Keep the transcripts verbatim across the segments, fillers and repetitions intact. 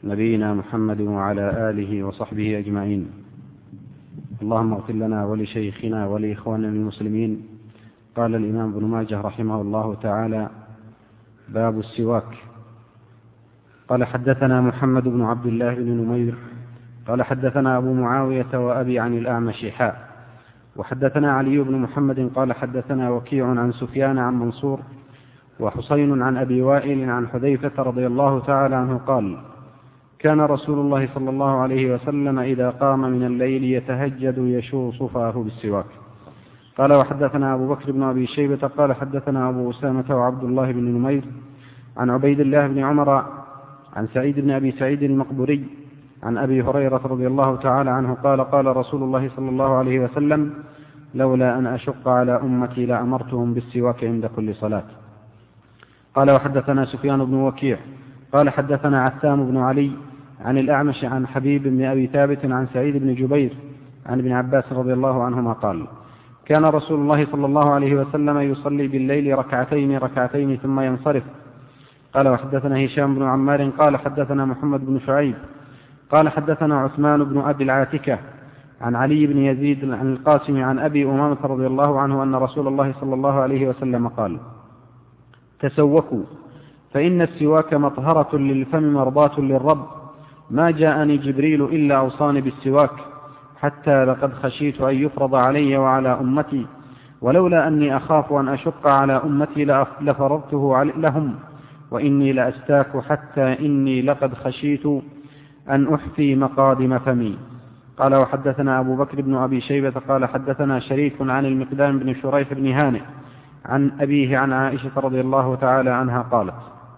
نبينا محمد وعلى آله وصحبه أجمعين. اللهم اغفر لنا ولشيخنا ولإخواننا المسلمين. قال الإمام ابن ماجه رحمه الله تعالى: باب السواك. قال: حدثنا محمد بن عبد الله بن نمير قال: حدثنا أبو معاوية وأبي عن الأعمش حاء، وحدثنا علي بن محمد قال: حدثنا وكيع عن سفيان عن منصور وحسين عن أبي وائل عن حذيفة رضي الله تعالى عنه قال: كان رسول الله صلى الله عليه وسلم إذا قام من الليل يتهجد يشور صفاه بالسواك. قال: وحدثنا أبو بكر بن أبي شيبة قال: حدثنا أبو أسامة وعبد الله بن نمير عن عبيد الله بن عمر عن سعيد بن أبي سعيد المقبري عن أبي هريرة رضي الله تعالى عنه قال: قال رسول الله صلى الله عليه وسلم: لولا أن أشق على أمتي لأمرتهم بالسواك عند كل صلاة. قال: وحدثنا سفيان بن وكيع قال: حدثنا عثام بن علي عن الأعمش عن حبيب بن أبي ثابت عن سعيد بن جبير عن ابن عباس رضي الله عنهما قال: كان رسول الله صلى الله عليه وسلم يصلي بالليل ركعتين ركعتين ثم ينصرف. قال: وحدثنا هشام بن عمار قال: حدثنا محمد بن شعيب قال: حدثنا عثمان بن أبي العاتكة عن علي بن يزيد عن القاسم عن أبي أمامة رضي الله عنه أن رسول الله صلى الله عليه وسلم قال: تسوكوا فإن السواك مطهرة للفم مرضاة للرب، ما جاءني جبريل إلا أوصاني بالسواك، حتى لقد خشيت أن يفرض علي وعلى أمتي، ولولا أني أخاف أن أشق على أمتي لفرضته لهم، وإني لأستاك حتى إني لقد خشيت أن أحفي مقادم فمي. قال: وحدثنا أبو بكر بن أبي شيبة قال: حدثنا شريك عن المقدام بن شريح بن هانئ عن أبيه عن عائشة رضي الله تعالى عنها قالت: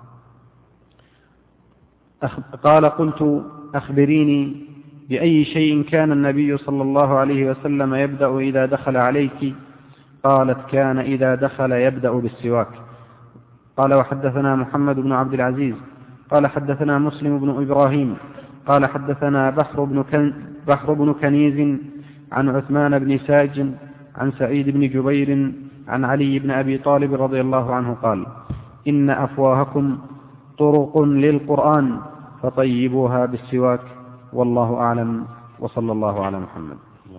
قال: قلت: أخبريني بأي شيء كان النبي صلى الله عليه وسلم يبدأ إذا دخل عليك؟ قالت: كان إذا دخل يبدأ بالسواك. قال: وحدثنا محمد بن عبد العزيز قال: حدثنا مسلم بن إبراهيم قال: حدثنا بحر بن, كن بحر بن كنيز عن عثمان بن ساج عن سعيد بن جبير عن علي بن أبي طالب رضي الله عنه قال: إن أفواهكم طرق للقرآن فطيبوها بالسواك، والله أعلم، وصلى الله على محمد.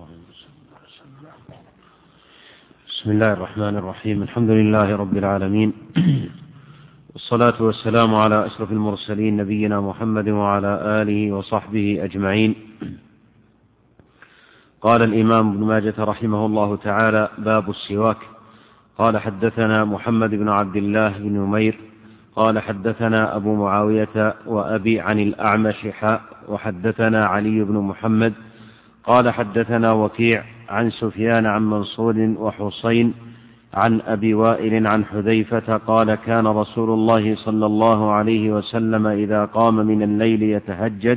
بسم الله الرحمن الرحيم. الحمد لله رب العالمين، والصلاة والسلام على أشرف المرسلين نبينا محمد وعلى آله وصحبه أجمعين. قال الإمام ابن ماجة رحمه الله تعالى: باب السواك. قال: حدثنا محمد بن عبد الله بن نمير قال: حدثنا أبو معاوية وأبي عن الأعمش حاء، وحدثنا علي بن محمد قال: حدثنا وكيع عن سفيان عن منصور وحسين عن أبي وائل عن حذيفة قال: كان رسول الله صلى الله عليه وسلم إذا قام من الليل يتهجد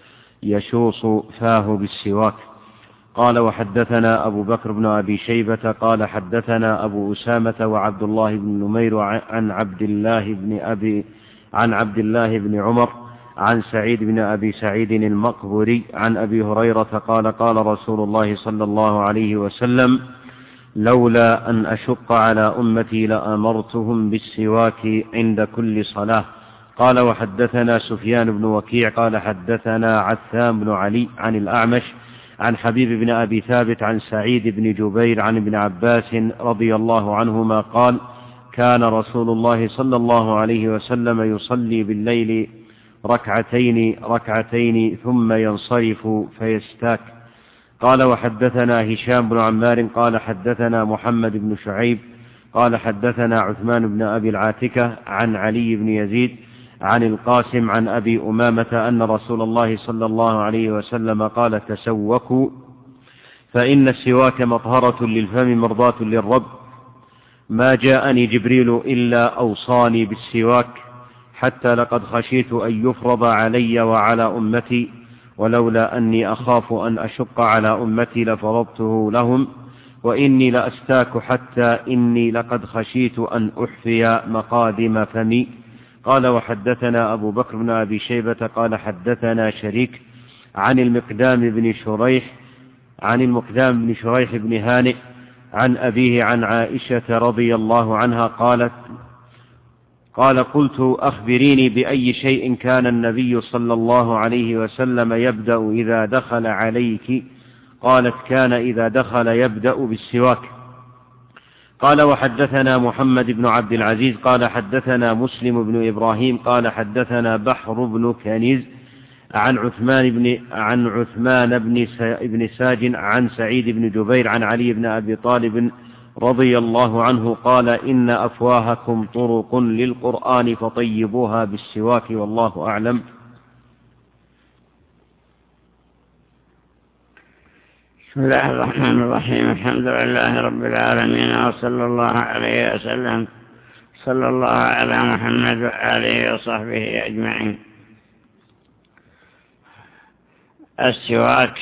يشوص فاه بالسواك. قال: وحدثنا أبو بكر بن أبي شيبة قال: حدثنا أبو أسامة وعبد الله بن نمير عن عبد الله بن أبي عن عبد الله بن عمر عن سعيد بن أبي سعيد المقبري عن أبي هريرة قال: قال رسول الله صلى الله عليه وسلم: لولا أن أشق على أمتي لأمرتهم بالسواك عند كل صلاة. قال: وحدثنا سفيان بن وكيع قال: حدثنا عثام بن علي عن الأعمش عن حبيب بن أبي ثابت عن سعيد بن جبير عن ابن عباس رضي الله عنهما قال: كان رسول الله صلى الله عليه وسلم يصلي بالليل ركعتين ركعتين ثم ينصرف فيستاك. قال: وحدثنا هشام بن عمار قال: حدثنا محمد بن شعيب قال: حدثنا عثمان بن أبي العاتكة عن علي بن يزيد عن القاسم عن أبي أمامة أن رسول الله صلى الله عليه وسلم قال: تسوكوا فإن السواك مطهرة للفم مرضاة للرب، ما جاءني جبريل إلا أوصاني بالسواك، حتى لقد خشيت أن يفرض علي وعلى أمتي، ولولا أني أخاف أن أشق على أمتي لفرضته لهم، وإني لأستاك حتى إني لقد خشيت أن أحفي مقادم فمي. قال: وحدثنا أبو بكر بن أبي شيبة قال: حدثنا شريك عن المقدام بن شريح عن المقدام بن شريح بن هانئ عن أبيه عن عائشة رضي الله عنها قالت: قال قلت أخبريني بأي شيء كان النبي صلى الله عليه وسلم يبدأ إذا دخل عليك؟ قالت كان إذا دخل يبدأ بالسواك. قال وحدثنا محمد بن عبد العزيز قال حدثنا مسلم بن إبراهيم قال حدثنا بحر بن كنيز عن عثمان بن عن عثمان بن بن ساج عن سعيد بن جبير عن علي بن أبي طالب رضي الله عنه قال إن أفواهكم طرق للقرآن فطيبوها بالسواك والله أعلم. بسم الله الرحمن الرحيم. الحمد لله رب العالمين وصلى الله عليه وسلم. صلى الله على محمد وآله وصحبه أجمعين. السواك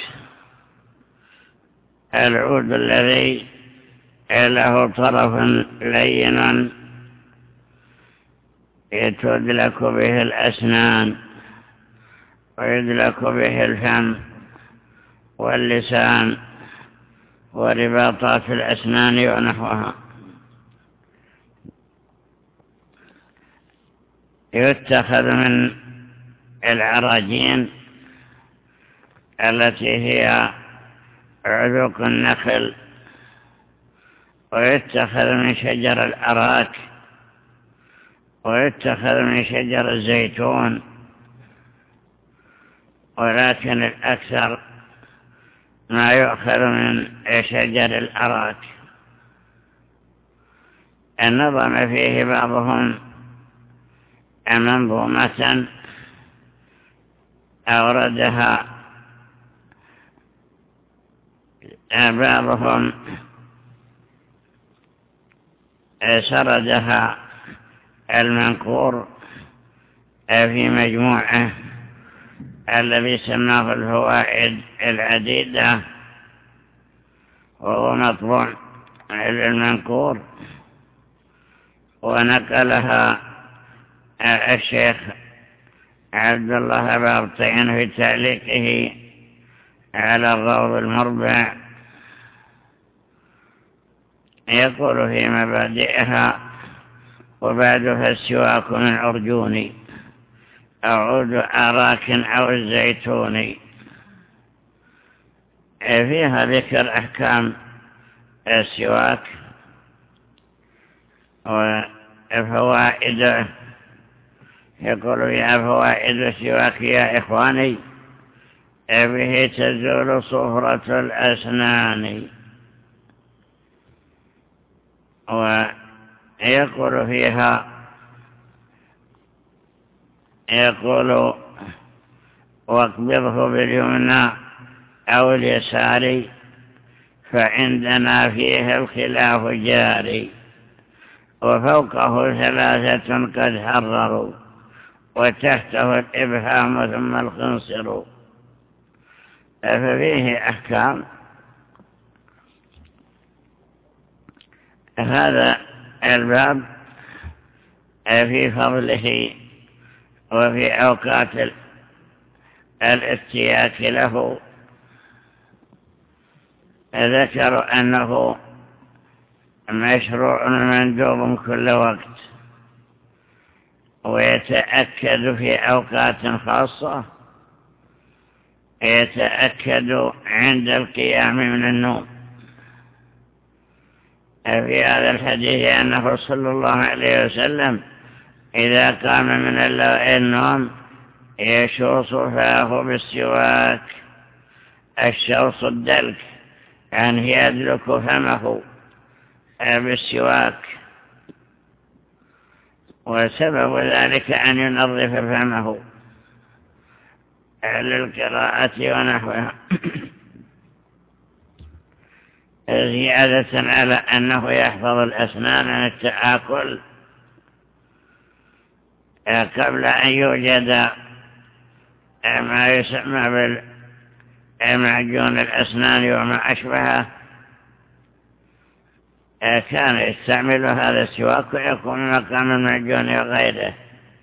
العود الذي له طرف لين يتدلك به الأسنان ويدلك به الفم واللسان ورباطات الأسنان ونحوها. يتخذ من العراجين التي هي عذوق النخل، ويتخذ من شجر الأراك، ويتخذ من شجر الزيتون، ولكن الأكثر ما يؤخذ من شجر الأراك. النظم فيه بعضهم منظومة أوردها، بعضهم سردها المنقور في مجموعة الذي سماه الفوائد العديدة، وهو مطبوع للمنقور، ونقلها الشيخ عبد الله بابطين في تعليقه على الروض المربع. يقول في مبادئها: وبعدها السواك من عرجون أو عود أراك أو الزيتون. فيها ذكر أحكام السواك وفوائده. يقول: يا فوائد السواك يا إخواني، به تزول صفرة الأسنان. ويقول فيها يقول: واقبضه باليمنى أو اليسار، فعندنا فيه الخلاف جاري، وفوقه ثلاثة قد حرروا، وتحته الإبهام ثم الخنصر. ففيه أحكام. هذا الباب في فضله وفي أوقات الاستياك له. ذكر أنه مشروع مندوب كل وقت، ويتأكد في أوقات خاصة، يتأكد عند القيام من النوم. في هذا الحديث أنه صلى الله عليه وسلم إذا قام من النوم يشوص فاه بالسواك. الشوص الدلك، يعني يدلك فمه بالسواك، وسبب ذلك أن ينظف فمه للقراءة ونحوها، زيادة على أنه يحفظ الأسنان عن التآكل قبل أن يوجد ما يسمى بالمعجون الأسنان وما أشبهه. كان يستعمل هذا السواك ويكون مقام المعجون وغيره،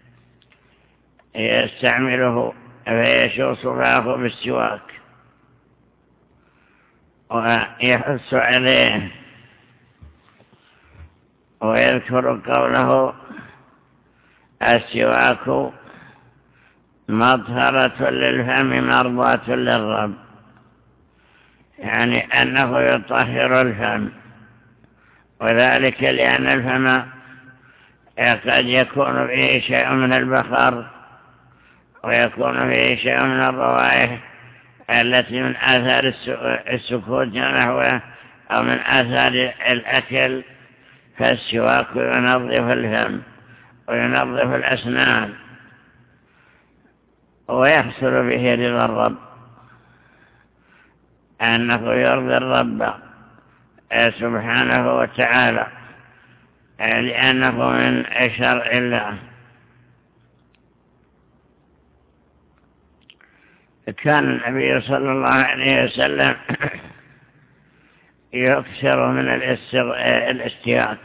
يستعمله فيشوص فاه بالسواك ويحث عليه. ويذكر قوله السواك مطهرة للفم مرضاة للرب، يعني أنه يطهر الفم، وذلك لأن الفم قد يكون فيه شيء من البخار ويكون فيه شيء من الروائح التي من آثار السكوت ونحوه أو من آثار الأكل، فالسواك ينظف الفم وينظف الأسنان ويحصل به رضا الرب، أنه يرضي الرب سبحانه وتعالى لأنه من شرع الله. كان النبي صلى الله عليه وسلم يكثر من الاستياك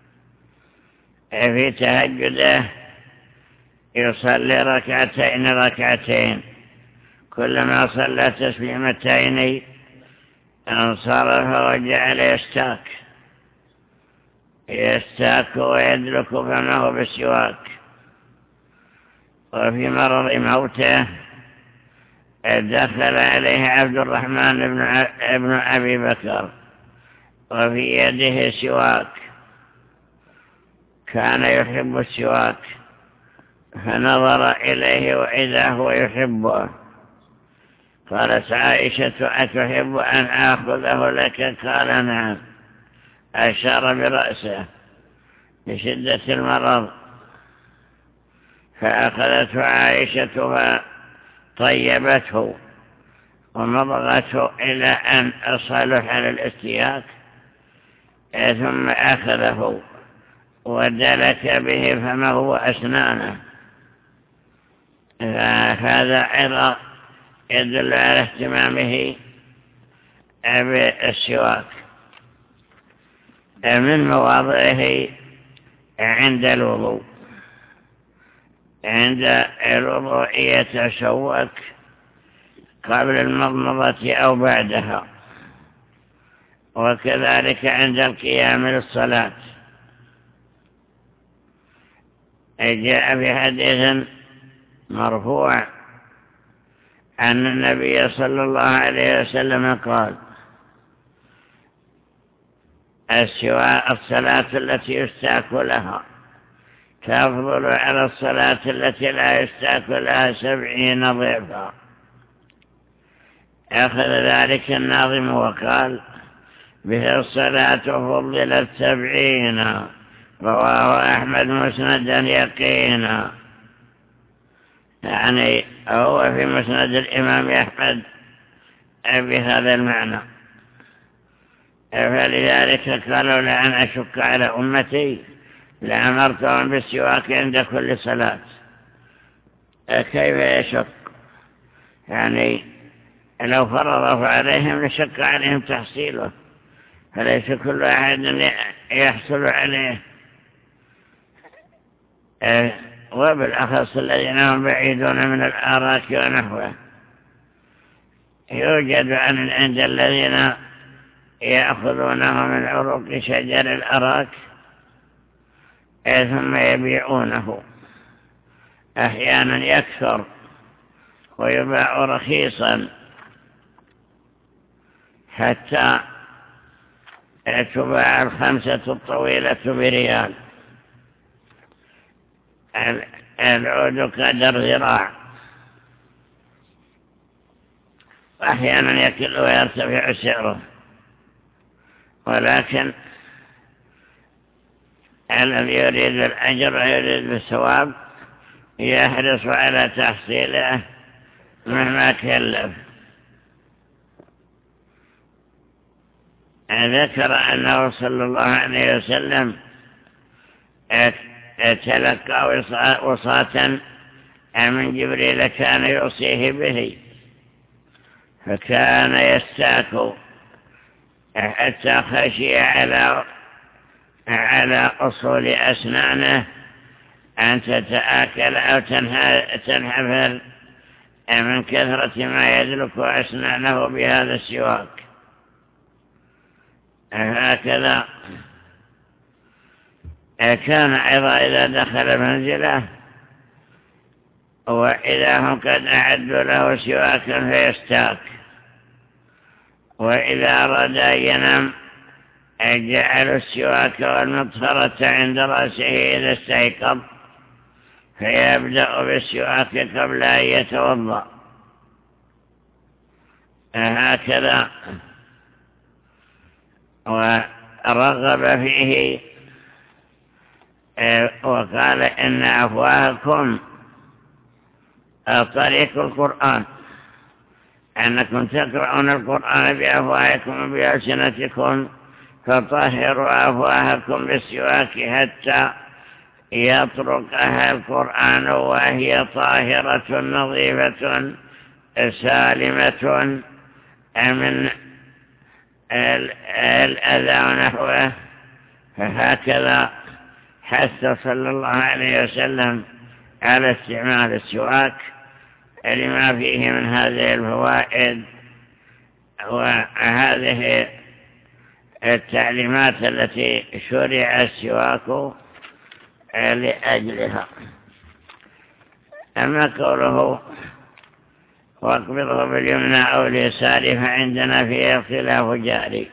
في تهجده، يصلي ركعتين ركعتين، كلما صلى تسليمتين انصرف وجعل يستاك يستاك ويدلك فمه بالسواك. وفي مرض موته دخل عليه عبد الرحمن بن أبي بكر وفي يده سواك، كان يحب السواك، فنظر إليه وإذا هو يحبه. قالت عائشة: أتحب أن آخذه لك؟ قال: نعم. أشار برأسه لشدة المرض، فأخذته عائشة فطيبته ومضغته إلى أن صلح للاستياك، ثم أخذه ودلك به فمه وأسنانه. فهذا أيضا يدل على اهتمامه بالسواك. من مواضعه عند الوضوء، عند الوضوء يتسوك قبل المضمضة أو بعدها، وكذلك عند القيام للصلاة. جاء في حديث مرفوع أن النبي صلى الله عليه وسلم قال: الصلاة التي يستاك لها تفضل على الصلاة التي لا يستاك لها سبعين ضعفا. أخذ ذلك الناظم وقال: به الصلاة فضلت سبعين، رواه أحمد مسندا يقينا. يعني هو في مسند الإمام أحمد بهذا المعنى. فلذلك قالوا: لأن أشك على أمتي لأمرتهم بالسواك عند كل صلاة. كيف يشك؟ يعني لو فرضه عليهم لشك عليهم تحصيله، فليس كل أحد يحصل عليه، وبالأخص الذين هم بعيدون من الآراك ونحوه. يوجد عند الذين يأخذونه من عروق شجر الأراك ثم يبيعونه، أحيانا يكثر ويباع رخيصا حتى تباع الخمسة الطويلة بريال، العود قدر ذراع، وأحيانا يكل ويرتفع سعره. ولكن الذي يريد الأجر ويريد الثواب يحرص على تحصيله مهما كلف. ذكر أنه صلى الله عليه وسلم تلقى وصاة من جبريل كان يوصيه به، فكان يستاك حتى خشي على على أصول أسنانه أن تتآكل أو تنحفر من كثرة ما يدلك أسنانه بهذا السواك. هكذا كان أيضا إذا دخل منزله وإذا هم قد أعدوا له سواكا فيستاك، وإذا أراد أن ينام جعلوا السواك والمطهرة عند رأسه إذا استيقظ، فيبدأ بالسواك قبل أن يتوضأ. هكذا. ورغب فيه وقال إن أفواهكم طريق القرآن، أنكم تقرؤون القرآن بأفواهكم وبألسنتكم، فطهروا أفواهكم بالسواك حتى يطرقها القرآن وهي طاهرة نظيفة سالمة من الأذى ونحوه. فهكذا حث صلى الله عليه وسلم على استعمال السواك لما فيه من هذه الفوائد وهذه التعليمات التي شرع السواك لأجلها. أما قوله واقبضه باليمنى أو اليسار فعندنا فيه اختلاف جاري،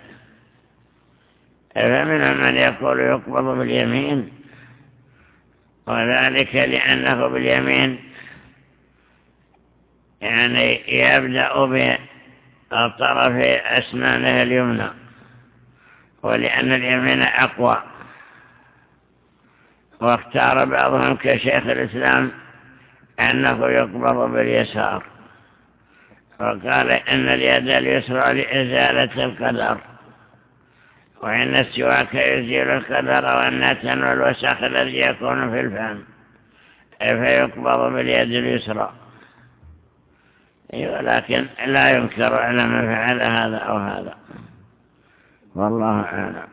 فمنهم من يقول يقبض باليمين، وذلك لأنه باليمين يعني يبدأ بطرف أسنانه اليمنى، ولأن اليمين أقوى. واختار بعضهم كشيخ الإسلام أنه يقبض باليسار، وقال إن اليد اليسرى لإزالة القدر، وإن السواك يزيل القدر والنتن والوسخ الذي يكون في الفم، فيقبض باليد اليسرى. ولكن لا ينكر على من فعل هذا أو هذا، والله أعلم.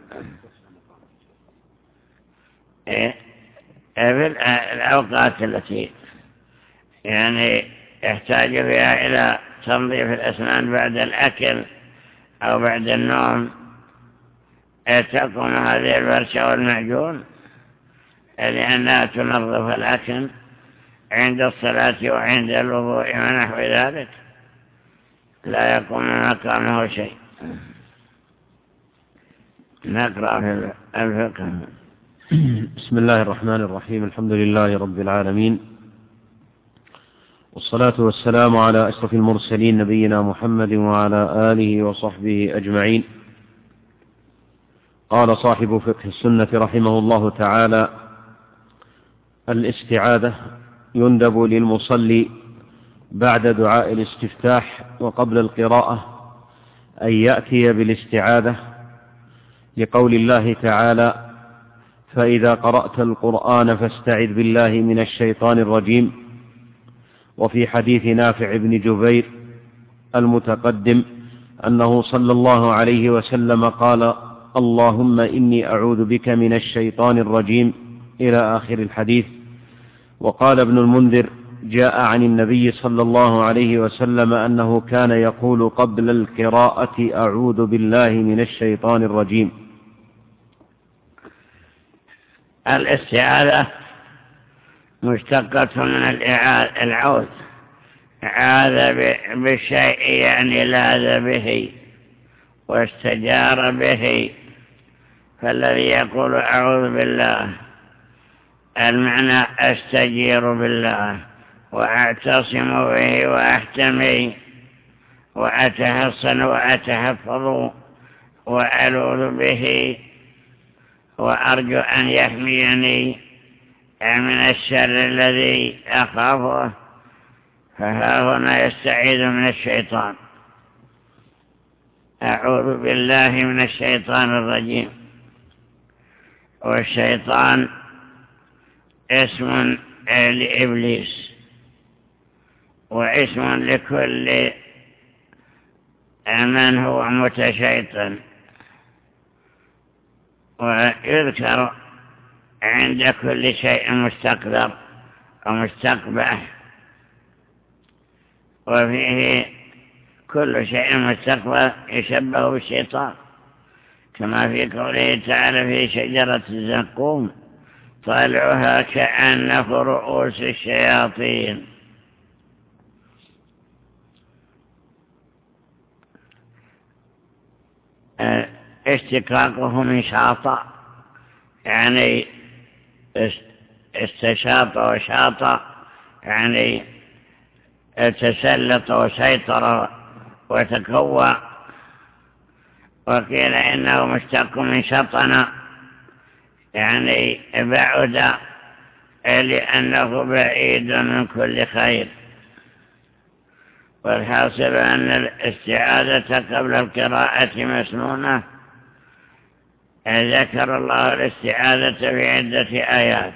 في الأوقات التي يعني يحتاج فيها إلى تنظيف الأسنان بعد الأكل أو بعد النوم، تكون هذه الفرشة والمعجون لأنها تنظف الأكل عند الصلاة وعند الوضوء ونحو ذلك، لا يكون مكانه شيء. نقرأ في الفقه. بسم الله الرحمن الرحيم. الحمد لله رب العالمين، والصلاة والسلام على أشرف المرسلين نبينا محمد وعلى آله وصحبه أجمعين. قال صاحب فقه السنة رحمه الله تعالى: الاستعاذة يندب للمصلي بعد دعاء الاستفتاح وقبل القراءة أن يأتي بالاستعاذة، لقول الله تعالى: فإذا قرأت القرآن فاستعذ بالله من الشيطان الرجيم. وفي حديث نافع بن جبير المتقدم أنه صلى الله عليه وسلم قال: اللهم إني أعوذ بك من الشيطان الرجيم، إلى آخر الحديث. وقال ابن المنذر: جاء عن النبي صلى الله عليه وسلم أنه كان يقول قبل القراءة: أعوذ بالله من الشيطان الرجيم. الاستعاذة مشتقة من العوذ، عاذ بالشيء يعني لاذ به واستجار به، فالذي يقول أعوذ بالله المعنى أستجير بالله وأعتصم به وأحتمي وأتحصن وأتحفظ وألوذ به وأرجو أن يحميني من الشر الذي أخافه. فها هنا يستعيذ من الشيطان، أعوذ بالله من الشيطان الرجيم. والشيطان اسم لإبليس واسم لكل من هو متشيطن، ويذكر عند كل شيء مستقذر ومستقبح، وفيه كل شيء مستقبح يشبه بالشيطان، كما في قوله تعالى: في شجرة الزقوم طلعها كأنه رؤوس الشياطين اشتقاقه من شاطأ، يعني استشاط وشاط، يعني تسلط وسيطر وتكوى. وقيل إنه مشتق من شطن، يعني بعد، لأنه بعيد من كل خير. والحاصل أن الاستعاذة قبل القراءة مسنونة. ذكر الله الاستعاذة في عدة آيات.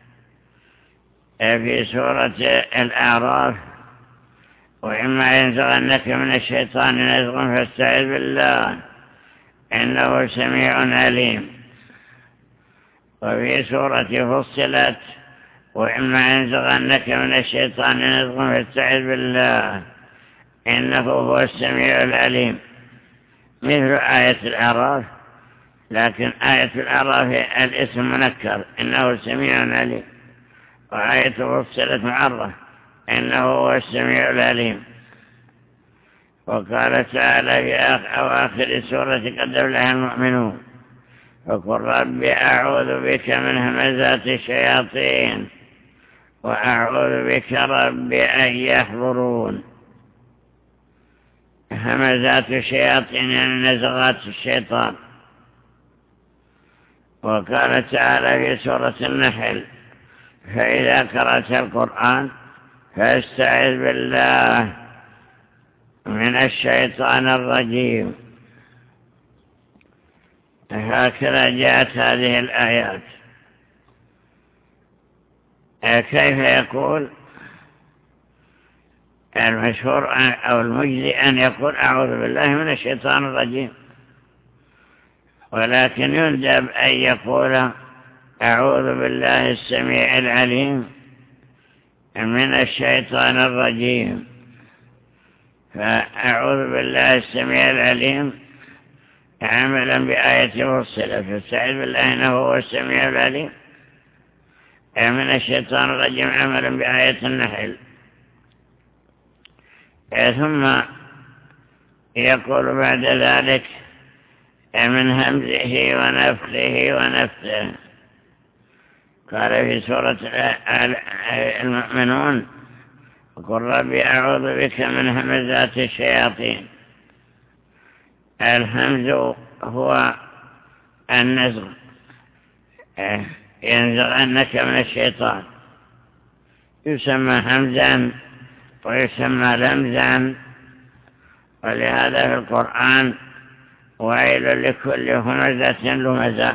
في سورة الأعراف: وإما ينزغنك من الشيطان نزغ فاستعذ بالله إنه سميع عليم. وفي سورة فصلت: وإما ينزغنك من الشيطان نزغ فاستعذ بالله إنه هو السميع العليم، مثل آية الأعراف، لكن آية الأعراف الاسم منكر إنه سميع عليم، وآية فصلت معرة إنه هو السميع العليم. وقال تعالى في أواخر سورة قد أفلح المؤمنون: فقل رب أعوذ بك من همزات الشياطين وأعوذ بك رب أن يحضرون. همزات الشياطين يعني نزغات الشيطان. وقال تعالى في سورة النحل: فإذا قرأت القرآن فاستعذ بالله من الشيطان الرجيم. هكذا جاءت هذه الآيات. كيف يقول؟ المشهور أو المجزي أن يقول أعوذ بالله من الشيطان الرجيم، ولكن يندب أن يقول أعوذ بالله السميع العليم من الشيطان الرجيم. فأعوذ بالله السميع العليم عملا بآية فصلت: فاستعذ بالله إنه هو السميع العليم من الشيطان الرجيم عملا بآية النحل. ثم يقول بعد ذلك: من همزه ونفخه ونفثه. قال في سورة المؤمنون: وقل ربي أعوذ بك من همزات الشياطين. الهمز هو النزغ، ينزغنك من الشيطان، يسمى همزا ويسمى لمزا. ولهذا في القرآن: ويل لكل همزة لمزة.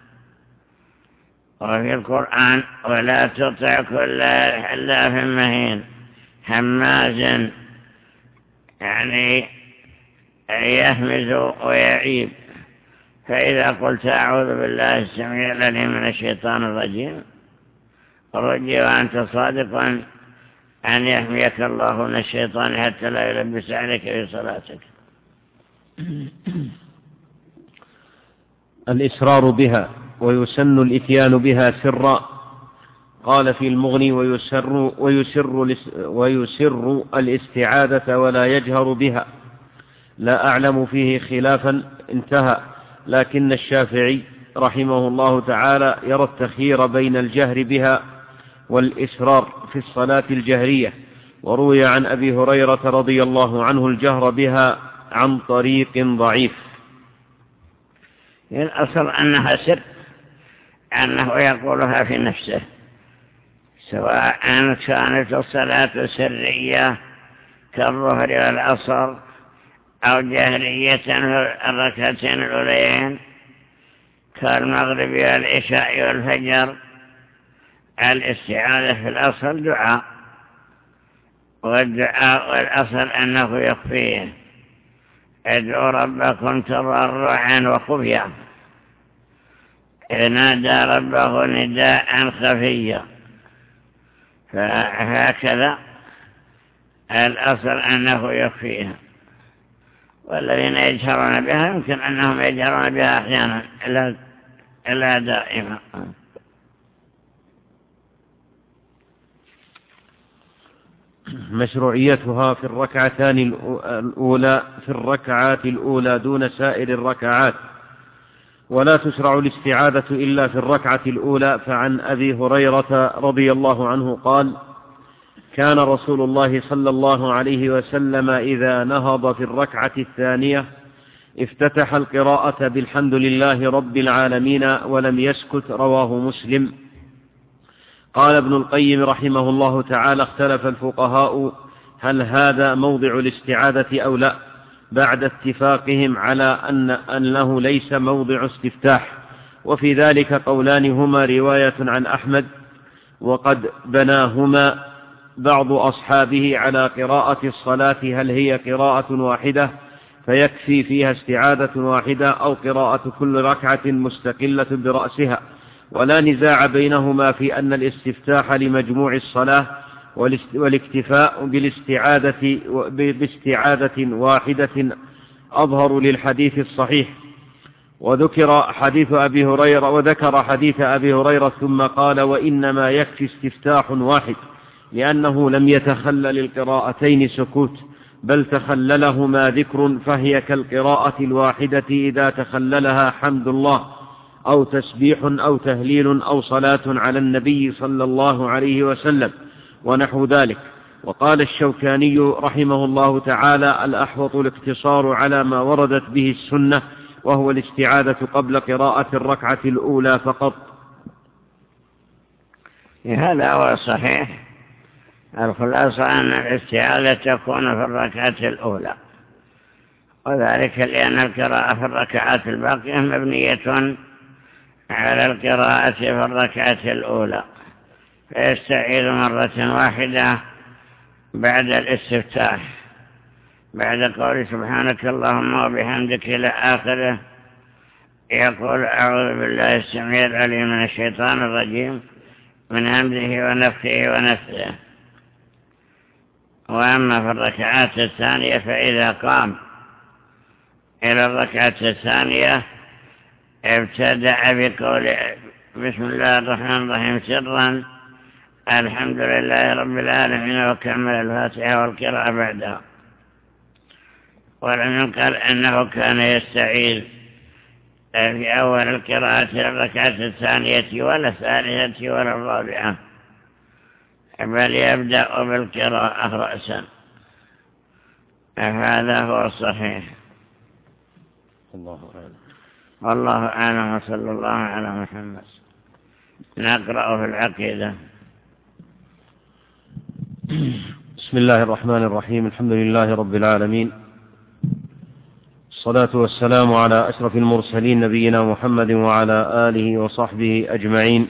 وفي القرآن: ولا تطع كل حلاف مهين هماز، يعني يهمز ويعيب. فإذا قلت أعوذ بالله السميع العليم من الشيطان الرجيم رجي وأنت صادقا أن يحميك الله من الشيطان حتى لا يلبس عليك في صلاتك. الإسرار بها، ويسن الإتيان بها سرا. قال في المغني: ويسر, ويسر, ويسر الاستعاذة ولا يجهر بها. لا أعلم فيه خلافا، انتهى. لكن الشافعي رحمه الله تعالى يرى التخيير بين الجهر بها والإسرار في الصلاة الجهرية. وروي عن أبي هريرة رضي الله عنه الجهر بها عن طريق ضعيف. الأصل أنها سر، أنه يقولها في نفسه، سواء كانت الصلاة سرية كالظهر والعصر أو جهرية الركعتين الأوليين كالمغرب والعشاء والفجر. الاستعاذة في الأصل دعاء، والدعاء والأصل أنه يخفيه: ادعوا ربكم تضرعا وخفيا، نادى ربه نداء خفيا. فهكذا الأصل أنه يخفيها. والذين يجهرون بها يمكن أنهم يجهرون بها أحيانا إلا دائما. مشروعيتها في الركعتان الأولى في الركعات الأولى دون سائر الركعات. ولا تشرع الاستعاذة إلا في الركعة الأولى. فعن أبي هريرة رضي الله عنه قال: كان رسول الله صلى الله عليه وسلم إذا نهض في الركعة الثانية افتتح القراءة بالحمد لله رب العالمين ولم يسكت. رواه مسلم. قال ابن القيم رحمه الله تعالى: اختلف الفقهاء هل هذا موضع الاستعاذة أو لا، بعد اتفاقهم على أن أنه ليس موضع استفتاح، وفي ذلك قولان هما رواية عن أحمد، وقد بناهما بعض أصحابه على قراءة الصلاة هل هي قراءة واحدة فيكفي فيها استعاذة واحدة، أو قراءة كل ركعة مستقلة برأسها، ولا نزاع بينهما في أن الاستفتاح لمجموع الصلاة والاكتفاء بالاستعاذة باستعاذة واحدة أظهر للحديث الصحيح. وذكر حديث أبي هريرة وذكر حديث أبي هريرة ثم قال: وإنما يكفي استفتاح واحد، لأنه لم يتخلل القراءتين سكوت، بل تخللهما ذكر، فهي كالقراءة الواحدة إذا تخللها حمد الله أو تسبيح أو تهليل أو صلاة على النبي صلى الله عليه وسلم ونحو ذلك. وقال الشوكاني رحمه الله تعالى: الأحوط الاقتصار على ما وردت به السنة، وهو الاستعاذة قبل قراءة الركعة الأولى فقط. هذا هو الصحيح. الخلاصة أن الاستعاذة تكون في الركعة الأولى، وذلك لأن القراءة في الركعات الباقية مبنية على القراءة في الركعة الأولى، فيستعيذ مرة واحدة بعد الاستفتاح، بعد قول سبحانك اللهم وبحمدك إلى آخره، يقول: أعوذ بالله السميع العليم من الشيطان الرجيم من همزه ونفخه ونفثه. وأما في الركعات الثانية فإذا قام إلى الركعة الثانية ابتدأ بقول بسم الله الرحمن الرحيم سرا الحمد لله رب العالمين، وكمل الفاتحة والقراءة بعدها. ولم ينقل أنه كان يستعيذ في أول القراءة الركعة الثانية ولا الثالثة ولا الرابعة، بل يبدأ بالقراءة رأسا. هذا هو الصحيح. الله أعلم. والله أعلم، وصلى الله على محمد. نقرأ في العقيدة. بسم الله الرحمن الرحيم. الحمد لله رب العالمين، الصلاة والسلام على أشرف المرسلين نبينا محمد وعلى آله وصحبه أجمعين.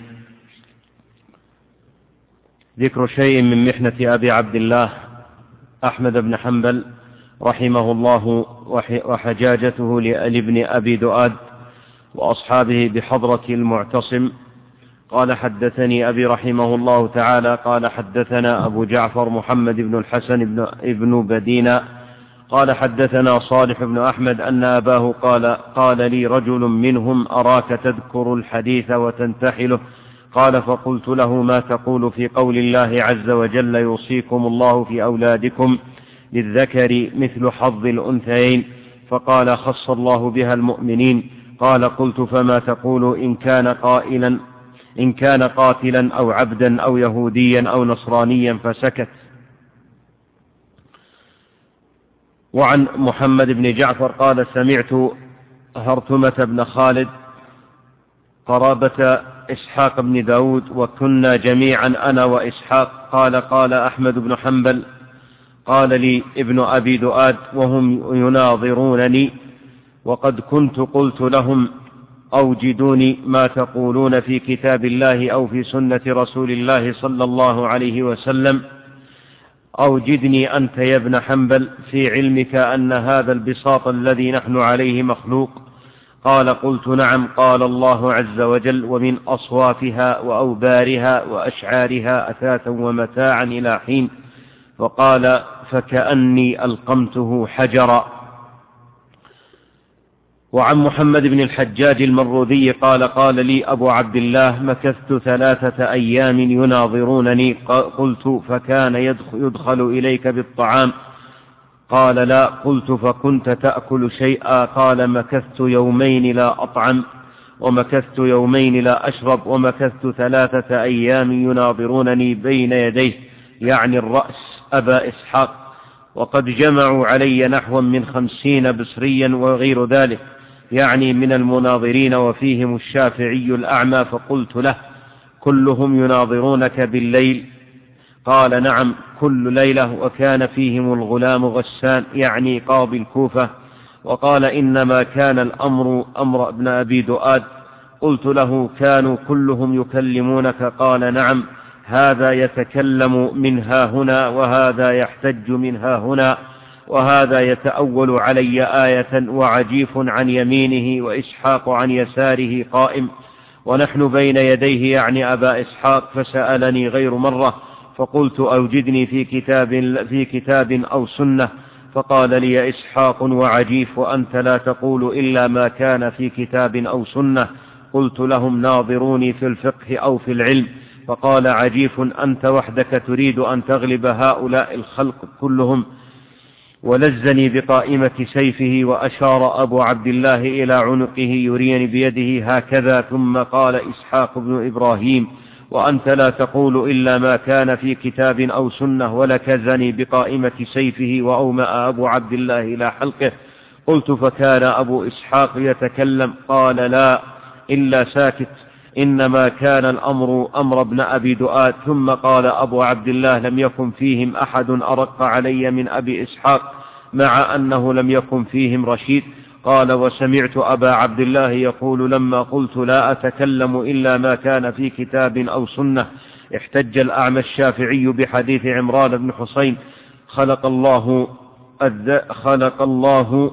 ذكر شيء من محنة أبي عبد الله أحمد بن حنبل رحمه الله وحجاجته لابن أبي دؤاد وأصحابه بحضرة المعتصم. قال: حدثني أبي رحمه الله تعالى قال: حدثنا أبو جعفر محمد بن الحسن بن, ابن بدينة قال: حدثنا صالح بن أحمد أن أباه قال: قال لي رجل منهم: أراك تذكر الحديث وتنتحله. قال: فقلت له: ما تقول في قول الله عز وجل: يوصيكم الله في أولادكم للذكر مثل حظ الأنثيين؟ فقال: خص الله بها المؤمنين. قال: قلت: فما تقول إن كان قائلا إن كان قاتلا أو عبدا أو يهوديا أو نصرانيا؟ فسكت. وعن محمد بن جعفر قال: سمعت هرتمة بن خالد قرابة إسحاق بن داود، وكنا جميعا أنا وإسحاق. قال: قال أحمد بن حنبل: قال لي ابن أبي دؤاد وهم يناظرونني، وقد كنت قلت لهم: أوجدوني ما تقولون في كتاب الله أو في سنة رسول الله صلى الله عليه وسلم. أوجدني أنت يا ابن حنبل في علمك أن هذا البساط الذي نحن عليه مخلوق. قال: قلت: نعم. قال الله عز وجل: ومن أصوافها وأوبارها وأشعارها أثاثا ومتاعا إلى حين. وقال: فكأني ألقمته حجرا. وعن محمد بن الحجاج المروذي قال: قال لي أبو عبد الله: مكثت ثلاثة أيام يناظرونني. قلت: فكان يدخل إليك بالطعام؟ قال: لا. قلت: فكنت تأكل شيئا؟ قال: مكثت يومين لا أطعم. ومكثت يومين لا أشرب، ومكثت ثلاثة أيام يناظرونني بين يديه، يعني الرأس أبا إسحاق، وقد جمعوا علي نحو من خمسين بصريا وغير ذلك، يعني من المناظرين، وفيهم الشافعي الأعمى، فقلت له: كلهم يناظرونك بالليل؟ قال: نعم، كل ليلة. وكان فيهم الغلام غسان، يعني قاضي الكوفة. وقال: إنما كان الأمر أمر ابن أبي دؤاد. قلت له: كانوا كلهم يكلمونك؟ قال: نعم، هذا يتكلم من ها هنا، وهذا يحتج من ها هنا، وهذا يتأول علي آية، وعجيف عن يمينه وإسحاق عن يساره قائم، ونحن بين يديه، يعني أبا إسحاق. فسألني غير مرة، فقلت: أوجدني في كتاب, في كتاب أو سنة. فقال لي: إسحاق وعجيف، وأنت لا تقول إلا ما كان في كتاب أو سنة. قلت لهم: ناظروني في الفقه أو في العلم. فقال: عجيف، أنت وحدك تريد أن تغلب هؤلاء الخلق كلهم. ولزني بقائمة سيفه، وأشار أبو عبد الله إلى عنقه يريني بيده هكذا، ثم قال: إسحاق بن إبراهيم، وأنت لا تقول إلا ما كان في كتاب أو سنة. ولكزني بقائمة سيفه، وأومأ أبو عبد الله إلى حلقه. قلت: فكان أبو إسحاق يتكلم؟ قال: لا، إلا ساكت، إنما كان الأمر أمر ابن أبي دؤاد. ثم قال أبو عبد الله: لم يكن فيهم أحد أرق علي من أبي إسحاق، مع أنه لم يكن فيهم رشيد. قال: وسمعت أبا عبد الله يقول: لما قلت لا أتكلم إلا ما كان في كتاب أو سنة، احتج الأعمى الشافعي بحديث عمران بن حسين: خلق الله خلق الله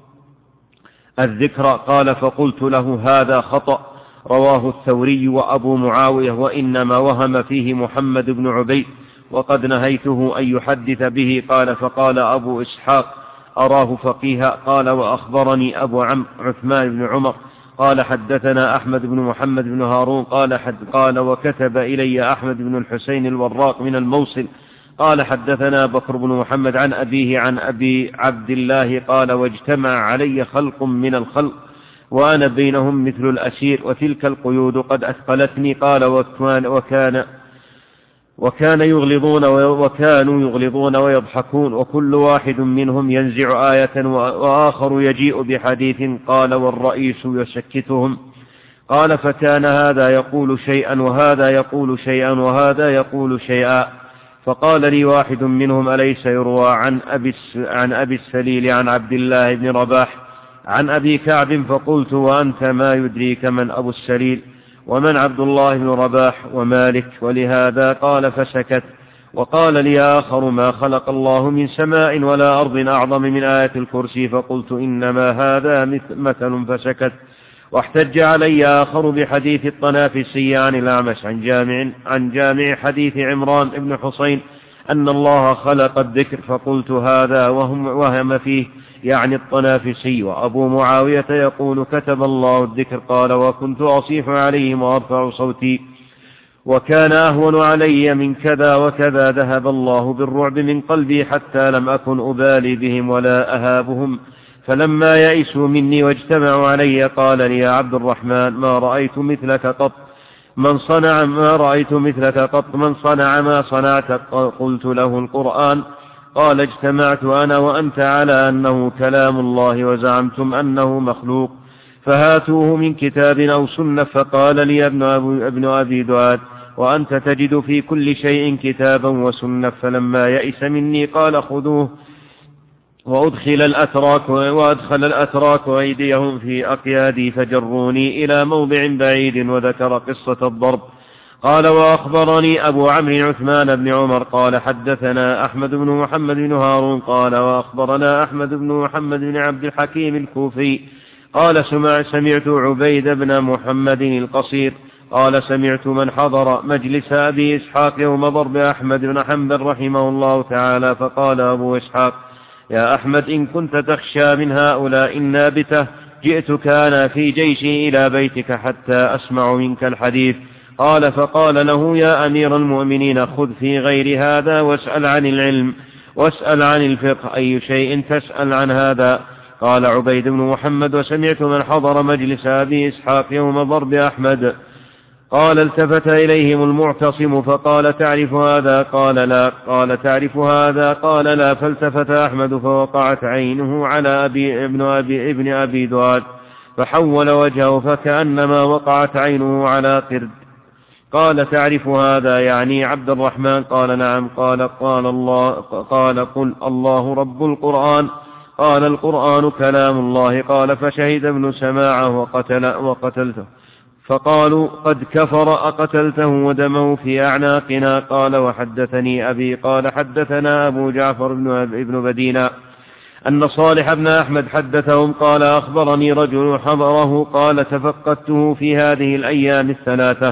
الذكر. قال: فقلت له: هذا خطأ، رواه الثوري وأبو معاوية، وإنما وهم فيه محمد بن عبيد، وقد نهيته أن يحدث به. قال: فقال أبو إسحاق: أراه فقيها. قال: وأخبرني أبو عمرو عثمان بن عمر قال: حدثنا أحمد بن محمد بن هارون قال حد قال وكتب إلي أحمد بن الحسين الوراق من الموصل قال: حدثنا بكر بن محمد عن أبيه عن أبي عبد الله قال: واجتمع علي خلق من الخلق، وأنا بينهم مثل الأسير، وتلك القيود قد أثقلتني. قال: وكان, وكان وكان يغلظون وكانوا يغلظون ويضحكون، وكل واحد منهم ينزع آية، وآخر يجيء بحديث. قال: والرئيس يسكتهم. قال: فكان هذا يقول شيئا، وهذا يقول شيئا، وهذا يقول شيئا. فقال لي واحد منهم: أليس يروى عن أبي, عن أبي السليل عن عبد الله بن رباح عن أبي كعب؟ فقلت: وأنت ما يدريك من أبو السليل ومن عبد الله بن رباح ومالك؟ ولهذا قال فسكت. وقال لي آخر: ما خلق الله من سماء ولا أرض أعظم من آية الكرسي. فقلت: إنما هذا مثل، فسكت. واحتج علي آخر بحديث الطنافسي عن الأعمش عن جامع, عن جامع حديث عمران بن حسين أن الله خلق الذكر. فقلت: هذا وهم, وهم فيه، يعني الطنافسي. وأبو معاوية يقول: كتب الله الذكر. قال: وكنت أصيح عليهم وأرفع صوتي، وكان أهون علي من كذا وكذا. ذهب الله بالرعب من قلبي حتى لم أكن أبالي بهم ولا أهابهم. فلما يئسوا مني واجتمعوا علي قال لي: يا عبد الرحمن، ما رأيت مثلك قط من صنع ما رأيت مثلك قط من صنع ما صنعت. قلت له: القرآن. قال: اجتمعت أنا وأنت على أنه كلام الله، وزعمتم أنه مخلوق، فهاتوه من كتاب أو سنة. فقال لي ابن أبي, ابن أبي دؤاد: وأنت تجد في كل شيء كتابا وسنة. فلما يئس مني قال: خذوه. وأدخل الأتراك وأدخل الأتراك أيديهم في أقيادي فجروني إلى موضع بعيد. وذكر قصة الضرب. قال: وأخبرني أبو عمرو عثمان بن عمر قال: حدثنا أحمد بن محمد بن هارون قال: وأخبرنا أحمد بن محمد بن عبد الحكيم الكوفي قال: سمعت عبيد بن محمد القصير قال: سمعت من حضر مجلس أبي إسحاق يوم ضرب أحمد بن حنبل رحمه الله تعالى. فقال أبو إسحاق: يا أحمد، إن كنت تخشى من هؤلاء النابتة جئتك أنا في جيشي إلى بيتك حتى أسمع منك الحديث. قال: فقال له: يا أمير المؤمنين، خذ في غير هذا واسأل عن العلم واسأل عن الفقه، أي شيء تسأل عن هذا. قال عبيد بن محمد: وسمعت من حضر مجلس أبي إسحاق يوم ضرب أحمد. قال: التفت إليهم المعتصم فقال: تعرف هذا؟ قال: لا. قال: تعرف هذا؟ قال: لا. فالتفت أحمد فوقعت عينه على أبي ابن أبي, ابن أبي دواد فحول وجهه فكأنما وقعت عينه على قرد. قال: تعرف هذا يعني عبد الرحمن؟ قال: نعم. قال: قال الله قال: قل الله رب القرآن. قال: القرآن كلام الله. قال: فشهد ابن سماعه وقتل وقتلته. فقالوا: قد كفر، أقتلته ودمه في أعناقنا. قال: وحدثني أبي قال: حدثنا أبو جعفر بن بدينا أن صالح بن أحمد حدثهم قال: أخبرني رجل حضره قال: تفقدته في هذه الأيام الثلاثة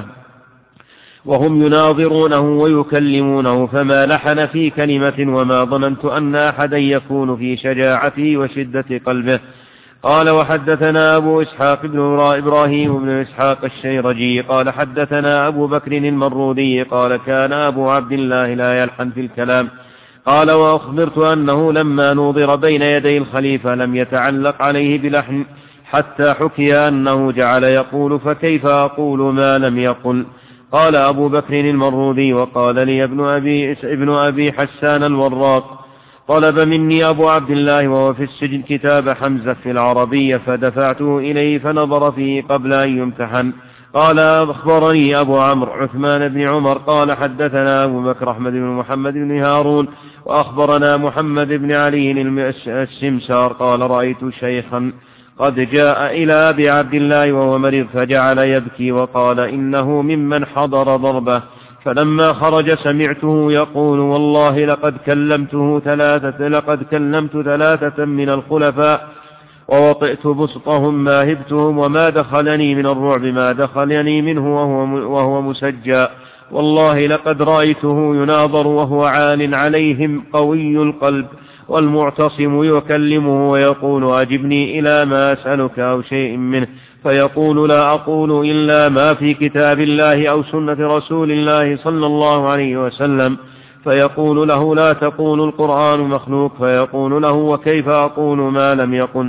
وهم يناظرونه ويكلمونه فما لحن في كلمة، وما ظننت أن أحدا يكون في شجاعته وشدة قلبه. قال: وحدثنا أبو إسحاق بن إبراهيم بن إسحاق الشيرجي قال: حدثنا أبو بكر المرودي قال: كان أبو عبد الله لا يلحن في الكلام. قال: وأخبرت أنه لما نوضر بين يدي الخليفة لم يتعلق عليه بلحن حتى حكي أنه جعل يقول: فكيف أقول ما لم يقل؟ قال أبو بكر المرودي: وقال لي ابن أبي, ابن أبي حسان الوراق: طلب مني أبو عبد الله وهو في السجن كتاب حمزة في العربية فدفعته إليه فنظر فيه قبل أن يمتحن. قال: أخبرني أبو عمرو عثمان بن عمر قال: حدثنا أبو بكر أحمد بن محمد بن هارون وأخبرنا محمد بن علي السمسار قال: رأيت شيخا قد جاء إلى أبي عبد الله وهو مريض فجعل يبكي وقال: إنه ممن حضر ضربه. فلما خرج سمعته يقول: والله لقد كلمته ثلاثة لقد كلمت ثلاثة من الخلفاء ووطئت بسطهم ما هبتهم، وما دخلني من الرعب ما دخلني منه وهو, وهو مسجى. والله لقد رأيته يناظر وهو عال عليهم قوي القلب، والمعتصم يكلمه ويقول: أجبني إلى ما أسألك أو شيء منه، فيقول: لا أقول إلا ما في كتاب الله أو سنة رسول الله صلى الله عليه وسلم. فيقول له: لا تقول القرآن مخلوق. فيقول له: وكيف أقول ما لم يقل؟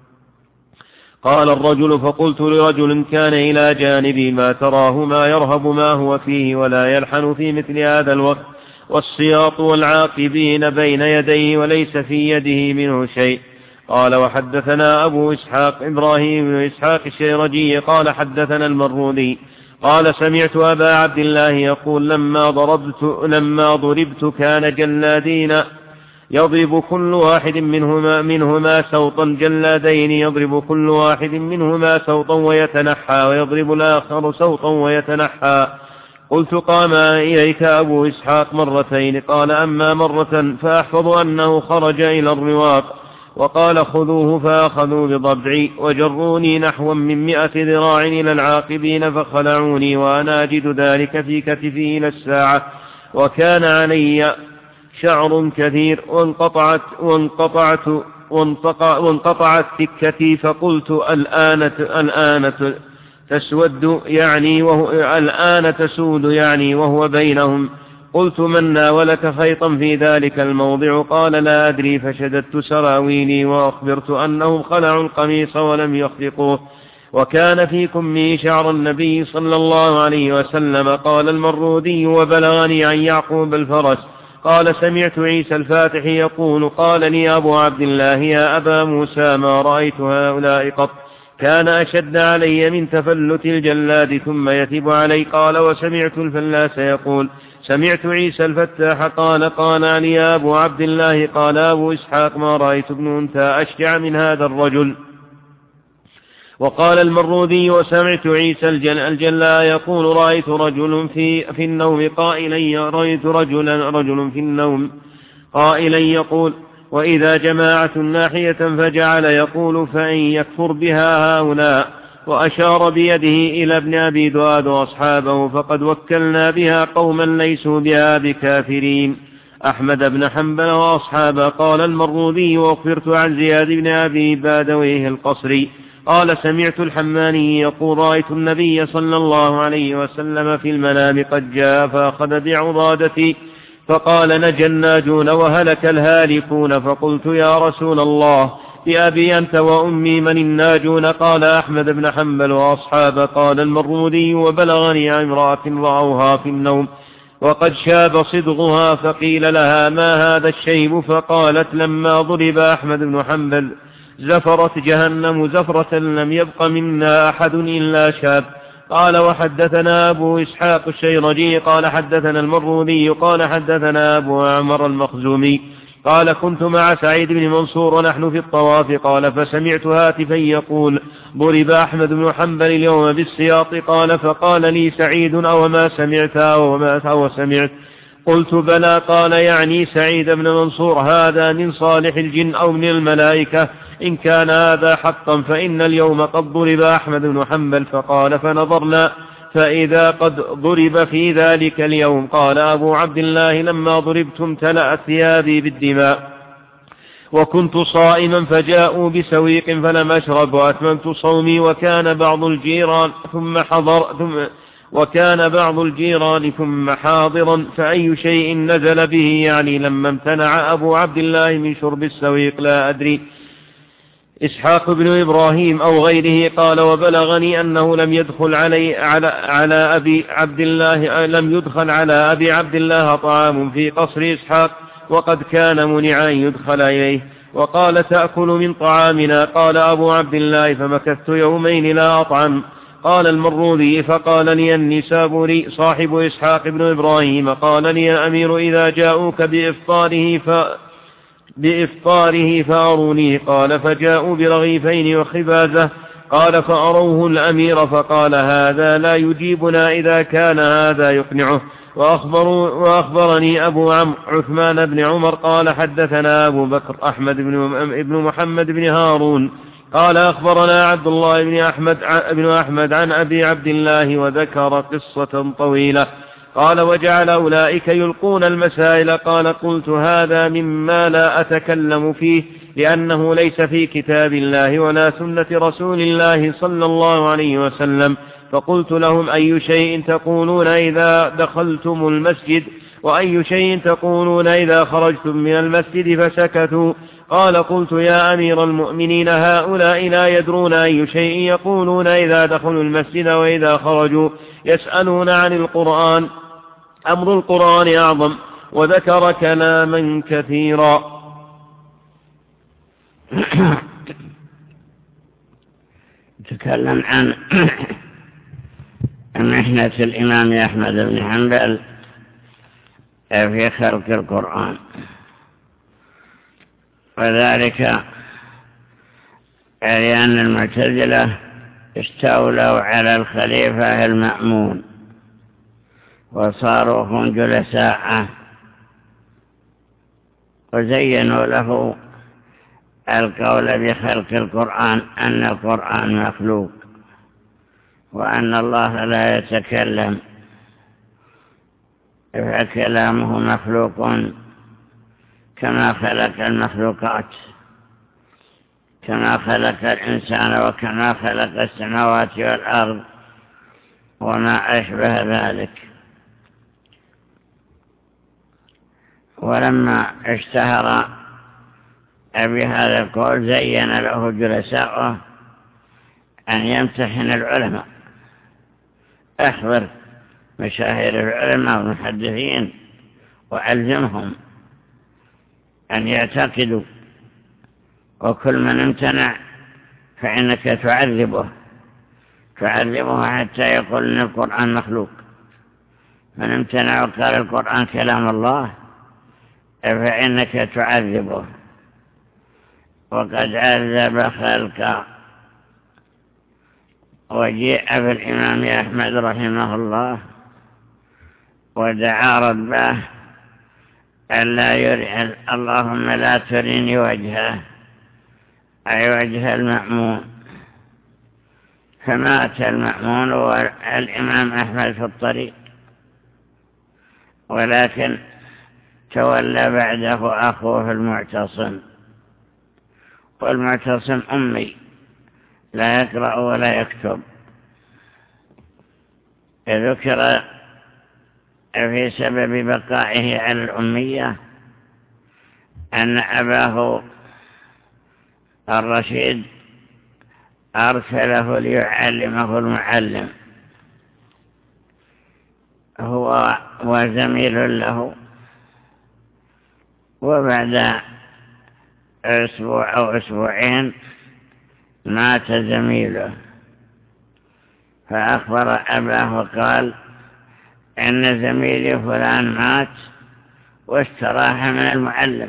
قال الرجل: فقلت لرجل كان إلى جانبي: ما تراه؟ ما يرهب ما هو فيه ولا يلحن في مثل هذا الوقت، والسياط والعاقبين بين يديه وليس في يده منه شيء. قال: وحدثنا أبو إسحاق إبراهيم بن إسحاق الشيرجي قال: حدثنا المرودي قال: سمعت أبا عبد الله يقول: لما ضربت, لما ضربت كان جلادين يضرب كل واحد منهما, منهما سوطا جلادين يضرب كل واحد منهما سوطا ويتنحى، ويضرب الآخر سوطا ويتنحى. قلت: قام إليك أبو إسحاق مرتين. قال: أما مرة فأحفظ أنه خرج إلى الرواق وقال: خذوه، فأخذوا بضبعي وجروني نحو من مئة ذراع إلى العاقبين فخلعوني، وأنا أجد ذلك في كتفي إلى الساعة، وكان علي شعر كثير وانقطعت وانقطعت وانقطع وانقطعت سكتي. فقلت: الآن الآن تسود يعني وهو الآن تسود يعني وهو بينهم. قلت: من ناولك خيطا في ذلك الموضع؟ قال: لا أدري. فشددت سراويلي وأخبرت أنهم خلعوا القميص ولم يخفقوه، وكان في كمه شعر النبي صلى الله عليه وسلم. قال المرودي: وبلغني عن يعقوب الفرس قال: سمعت عيسى الفاتح يقول: قال لي أبو عبد الله: يا أبا موسى، ما رأيت هؤلاء قط، كان أشد علي من تفلت الجلاد ثم يتب علي. قال: وسمعت الفلاس يقول: سمعت عيسى الفتاح قال: قال لي أبو عبد الله. قال أبو إسحاق: ما رأيت ابن أنثى أشجع من هذا الرجل. وقال المرودي: وسمعت عيسى الجلا يقول: رأيت رجل في, في النوم قائلا رأيت رجلا رجل في النوم قائلا يقول: وإذا جماعة ناحية فجعل يقول: فإن يكفر بها هؤلاء. وأشار بيده إلى ابن أبي دواد وأصحابه: فقد وكلنا بها قوما ليسوا بها بكافرين. أحمد بن حنبل وأصحابه. قال المرودي: وأخبرت عن زياد بن أبي بادويه القصري قال: سمعت الحماني يقول: رأيت النبي صلى الله عليه وسلم في المنام قد جاء فأخذ بعضادتي فقال: نجى الناجون وهلك الهالكون. فقلت: يا رسول الله، بأبي أنت وأمي من الناجون؟ قال أحمد بن حنبل وأصحاب. قال المرودي وبلغني عن امرأة رأوها في النوم وقد شاب صدغها فقيل لها ما هذا الشيب؟ فقالت لما ضرب أحمد بن حنبل زفرت جهنم زفرة لم يبق منا أحد إلا شاب. قال وحدثنا أبو إسحاق الشيرجي قال حدثنا المرودي قال حدثنا أبو عمر المخزومي قال كنت مع سعيد بن منصور ونحن في الطواف قال فسمعت هاتفا يقول ضرب أحمد بن حنبل اليوم بالسياط. قال فقال لي سعيد أو ما سمعت أو ما أو سمعت؟ قلت بلى. قال يعني سعيد بن منصور هذا من صالح الجن أو من الملائكة؟ إن كان هذا حقا فإن اليوم قد ضرب أحمد بن حنبل. فقال فنظرنا فإذا قد ضرب في ذلك اليوم. قال أبو عبد الله لما ضربت امتلأت ثيابي بالدماء وكنت صائما فجاءوا بسويق فلم أشرب وأتممت صومي وكان بعض الجيران ثم حضر ثم وكان بعض الجيران ثم حاضرا فأي شيء نزل به يعني لما امتنع أبو عبد الله من شرب السويق لا أدري. إسحاق بن إبراهيم أو غيره قال وبلغني أنه لم يدخل علي على, على أبي عبد الله لم يدخل على أبي عبد الله طعام في قصر إسحاق وقد كان منعا يدخل إليه. وقال تأكل من طعامنا. قال أبو عبد الله فمكثت يومين لا أطعم. قال المرودي فقال لي النسابوري صاحب إسحاق بن إبراهيم قال لي يا أمير إذا جاءوك بإفطاره ف بإفطاره فأروني. قال فجاءوا برغيفين وخبازة. قال فأروه الأمير فقال هذا لا يجيبنا إذا كان هذا يقنعه. وأخبرني أبو عمرو عثمان بن عمر قال حدثنا أبو بكر أحمد بن محمد بن هارون قال أخبرنا عبد الله بن أحمد, بن أحمد عن أبي عبد الله وذكر قصة طويلة. قال وجعل أولئك يلقون المسائل. قال قلت هذا مما لا أتكلم فيه لأنه ليس في كتاب الله ولا سنة رسول الله صلى الله عليه وسلم. فقلت لهم أي شيء تقولون إذا دخلتم المسجد وأي شيء تقولون إذا خرجتم من المسجد؟ فسكتوا. قال قلت يا أمير المؤمنين هؤلاء لا يدرون أي شيء يقولون إذا دخلوا المسجد وإذا خرجوا يسألون عن القرآن أمر القرآن أعظم. وذكر كلاما كثيرا. تكلم عن محنة الإمام أحمد بن حنبل في خلق القرآن وذلك لأن المعتزلة استولوا على الخليفة المأمون وصاروا هم جلساء وزينوا له القول بخلق القرآن أن القرآن مخلوق وأن الله لا يتكلم فكلامه مخلوق كما خلق المخلوقات كما خلق الإنسان وكما خلق السماوات والأرض وما أشبه ذلك. ولما اشتهر بهذا القول زين له جلساءه أن يمتحن العلماء. أحضر مشاهير العلماء والمحدثين وألزمهم أن يعتقدوا وكل من امتنع فإنك تعذبه تعذبه حتى يقول أن القرآن مخلوق. من امتنع وقال القرآن كلام الله فإنك تعذبه. وقد عذب خلقا. وجيء بالإمام أحمد رحمه الله ودعا ربه ألا يري اللهم لا تريني وجهه أي وجه المأمون. فمات المأمون والإمام أحمد في الطريق ولكن تولى بعده أخوه المعتصم. والمعتصم أمي لا يقرأ ولا يكتب. ذكر في سبب بقائه على الأمية أن أباه الرشيد أرسله ليعلمه المعلم، هو وزميل له، وبعد أسبوع أو أسبوعين مات زميله، فأخبر أباه وقال إن زميلي فلان مات واستراح من المعلم.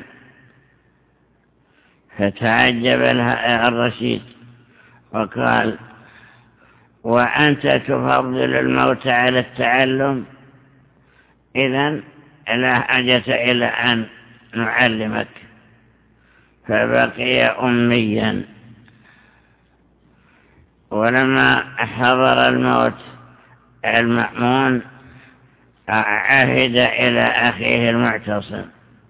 فتعجب الرشيد وقال: وأنت تفضل الموت على التعلم؟ إذن لا حاجة إلى أن نعلمك. فبقي أميا. ولما حضر الموت المأمون عهد إلى أخيه المعتصم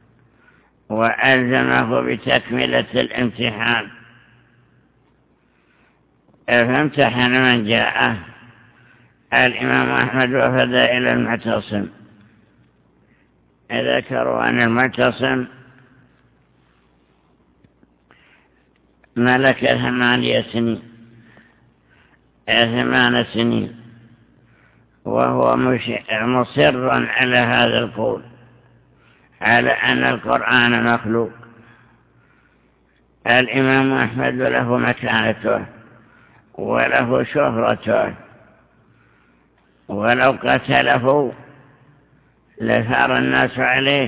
وألزمه بتكملة الامتحان، فامتحن من جاءه. الإمام أحمد وفد إلى المعتصم، ذكروا أن المعتصم ملك ثمانية سنين ثمان سنين وهو مصر على هذا القول، على أن القرآن مخلوق. الإمام أحمد له مكانته وله شهرته، ولو قتله لثار الناس عليه،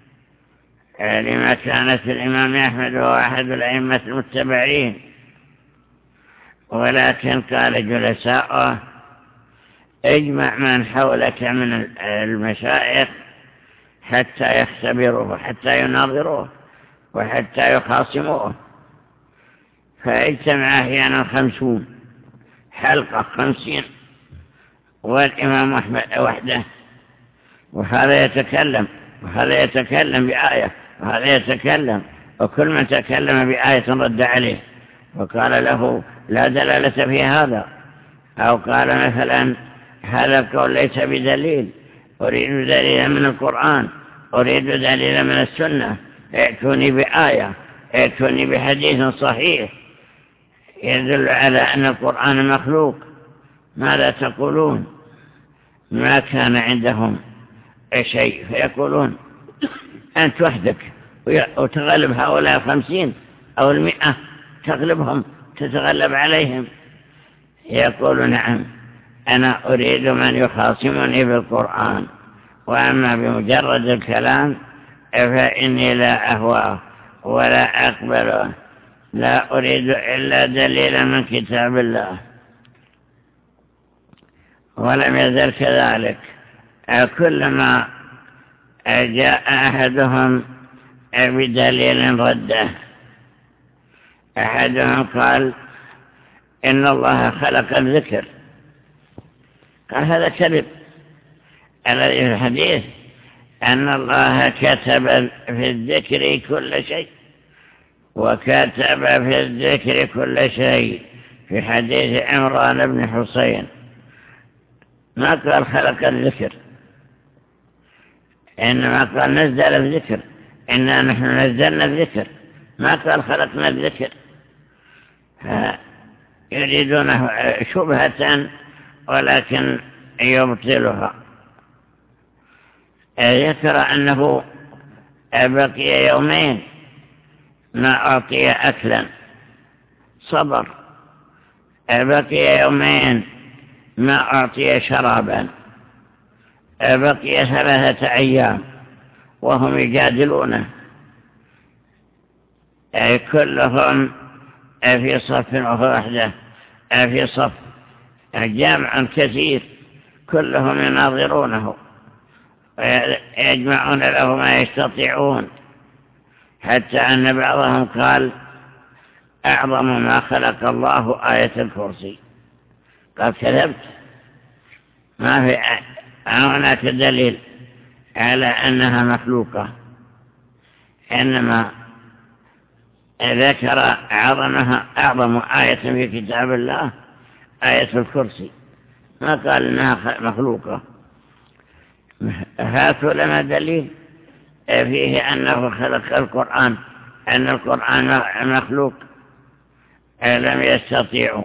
لمكانة الإمام أحمد هو أحد الأئمة المتبعين. ولكن قال جلساؤه: اجمع من حولك من المشايخ حتى يختبروه، حتى يناظروه، وحتى يخاصموه. فاجتمع أحيانا خمسون حلقة، خمسين، والإمام أحمد وحده، وهذا يتكلم وهذا يتكلم بآية وهذا يتكلم، وكل من تكلم بآية رد عليه وقال له: لا دلالة في هذا، أو قال مثلا: هذا القول ليس بدليل، أريد دليلا من القرآن، أريد دليلا من السنة، ائتوني بآية، ائتوني بحديث صحيح يدل على أن القرآن مخلوق. ماذا تقولون؟ ما كان عندهم شيء، فيقولون: أنت وحدك وتغلب هؤلاء الخمسين أو المئة، تغلبهم، تتغلب عليهم. يقول: نعم، أنا أريد من يخاصمني بالقرآن، وأما بمجرد الكلام فإني لا أهواه ولا أقبله، لا أريد إلا دليلا من كتاب الله. ولم يزل كذلك، كلما جاء أحدهم بدليل رده. أحدهم قال: إن الله خلق الذكر. قال: هذا كذب. الذي في الحديث أن الله كتب في الذكر كل شيء، وكتب في الذكر كل شيء في حديث عمران بن حسين. ما قال خلق الذكر، إنما قال نزل الذكر، إنا نحن نزلنا الذكر، ما قال خلقنا الذكر. يريدون شبهة ولكن يبطلها. ذكر أنه بقي يومين ما أعطي أكلا، صبر. بقي يومين ما أعطي شرابا، بقي ثلاثة أيام وهم يجادلونه، كلهم في صف وحده، في صف جامع كثير، كلهم يناظرونه ويجمعون له ما يستطيعون، حتى أن بعضهم قال: أعظم ما خلق الله آية الكرسي. قال: كذبت، ما في هناك دليل على أنها مخلوقة، إنما ذكر عظمها، أعظم آية في كتاب الله آية الكرسي، ما قال إنها مخلوقة. هاتوا لنا دليل فيه أنه خلق القرآن، أن القرآن مخلوق. لم يستطيعوا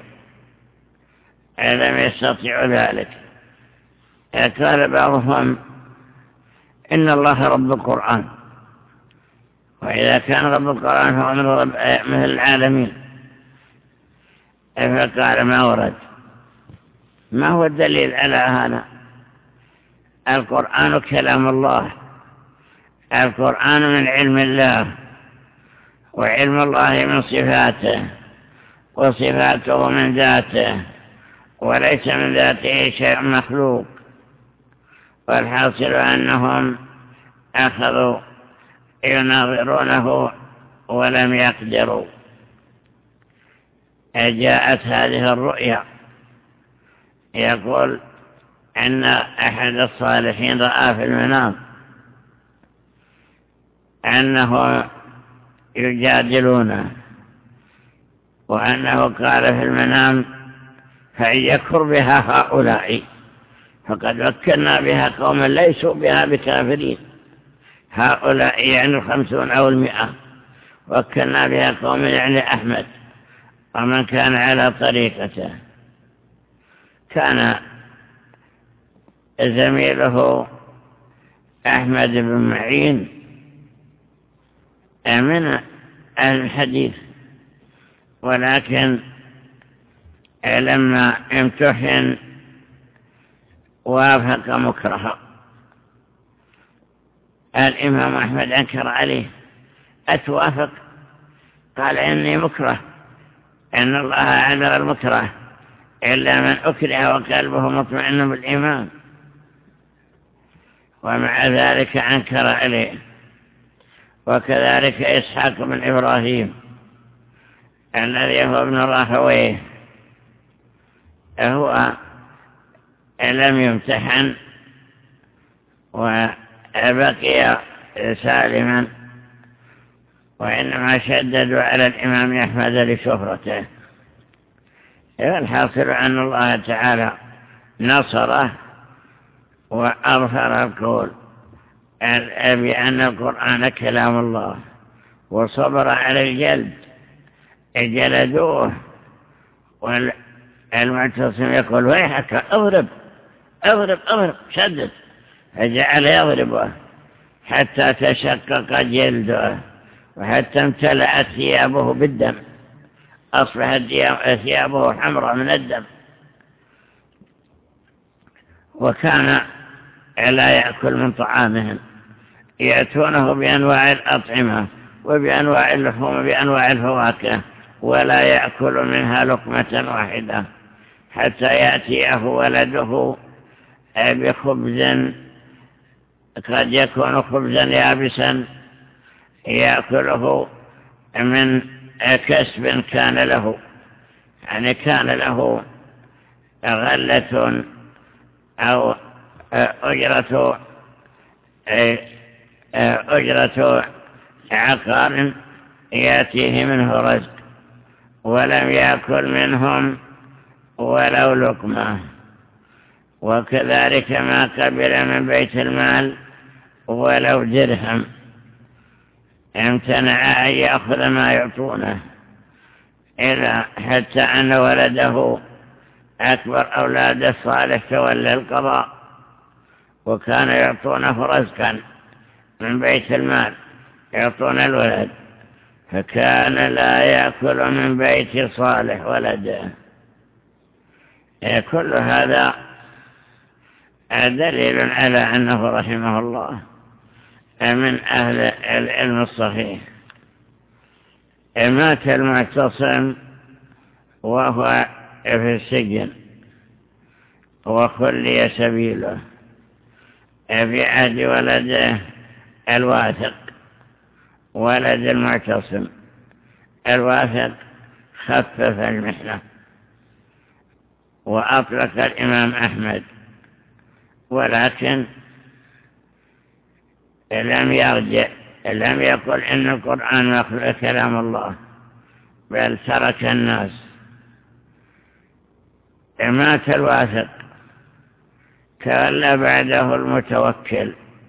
لم يستطيعوا ذلك. قال بعضهم إن الله رب القرآن، وإذا كان رب القرآن فهو من رب مثل العالمين. فقال ما ورد. ما هو الدليل على هذا؟ القرآن كلام الله، القرآن من علم الله، وعلم الله من صفاته، وصفاته من ذاته، وليس من ذاته شيء مخلوق. والحاصل أنهم أخذوا يناظرونه ولم يقدروا. جاءت هذه الرؤيا، يقول أن أحد الصالحين رأى في المنام أنه يجادلونه، وأنه قال في المنام فإن يكفر بها هؤلاء فقد مكنا بها قوما ليسوا بها بكافرين. هؤلاء يعني الخمسون أو المئة، وكنا بها قوما يعني أحمد ومن كان على طريقته. كان زميله أحمد بن معين من الحديث، ولكن لما امتحن وافق مكرها. الإمام أحمد أنكر عليه: أتوافق؟ قال إني مكره، إن الله عذر المكره إلا من أكره وقلبه مطمئن بالإيمان. ومع ذلك أنكر عليه. وكذلك إسحاق بن إبراهيم الذي هو ابن راهويه، هو لم يمتحن وبقي سالما، وإنما شددوا على الإمام أحمد لشهرته. الحاصل أن الله تعالى نصره وأظهر القول بأن القرآن كلام الله، وصبر على الجلد، جلدوه. والمعتصم يقول: ويحك اضرب اضرب اضرب، شدد، فجعل يضربه حتى تشقق جلده، وحتى امتلأت ثيابه بالدم، أصبحت ثيابه حمراء من الدم. وكان لا يأكل من طعامهم، يأتونه بأنواع الأطعمة وبأنواع اللحوم وبأنواع الفواكه، ولا يأكل منها لقمة واحدة، حتى يأتيه ولده بخبز قد يكون خبزا يابسا يأكله من كسب كان له، يعني كان له غلة أو أجرة أجرة عقار يأتيه منه رزق، ولم يأكل منهم ولو لقمة. وكذلك ما قبل من بيت المال ولو درهم، امتنع أن يأخذ ما يعطونه، إلا حتى أن ولده أكبر أولاد الصالح تولى القضاء، وكان يعطونه رزقا من بيت المال، يعطون الولد، فكان لا يأكل من بيت صالح ولده. كل هذا دليل على أنه رحمه الله من أهل العلم الصحيح. مات المعتصم وهو في السجن، وخلي سبيله في عهد ولده الواثق، ولد المعتصم. الواثق خفف المحنة وأطلق الإمام أحمد، ولكن لم يرجع، لم يقل إن القرآن مخلوق كلام الله، بل ترك الناس. مات الواثق، تولى بعده المتوكل،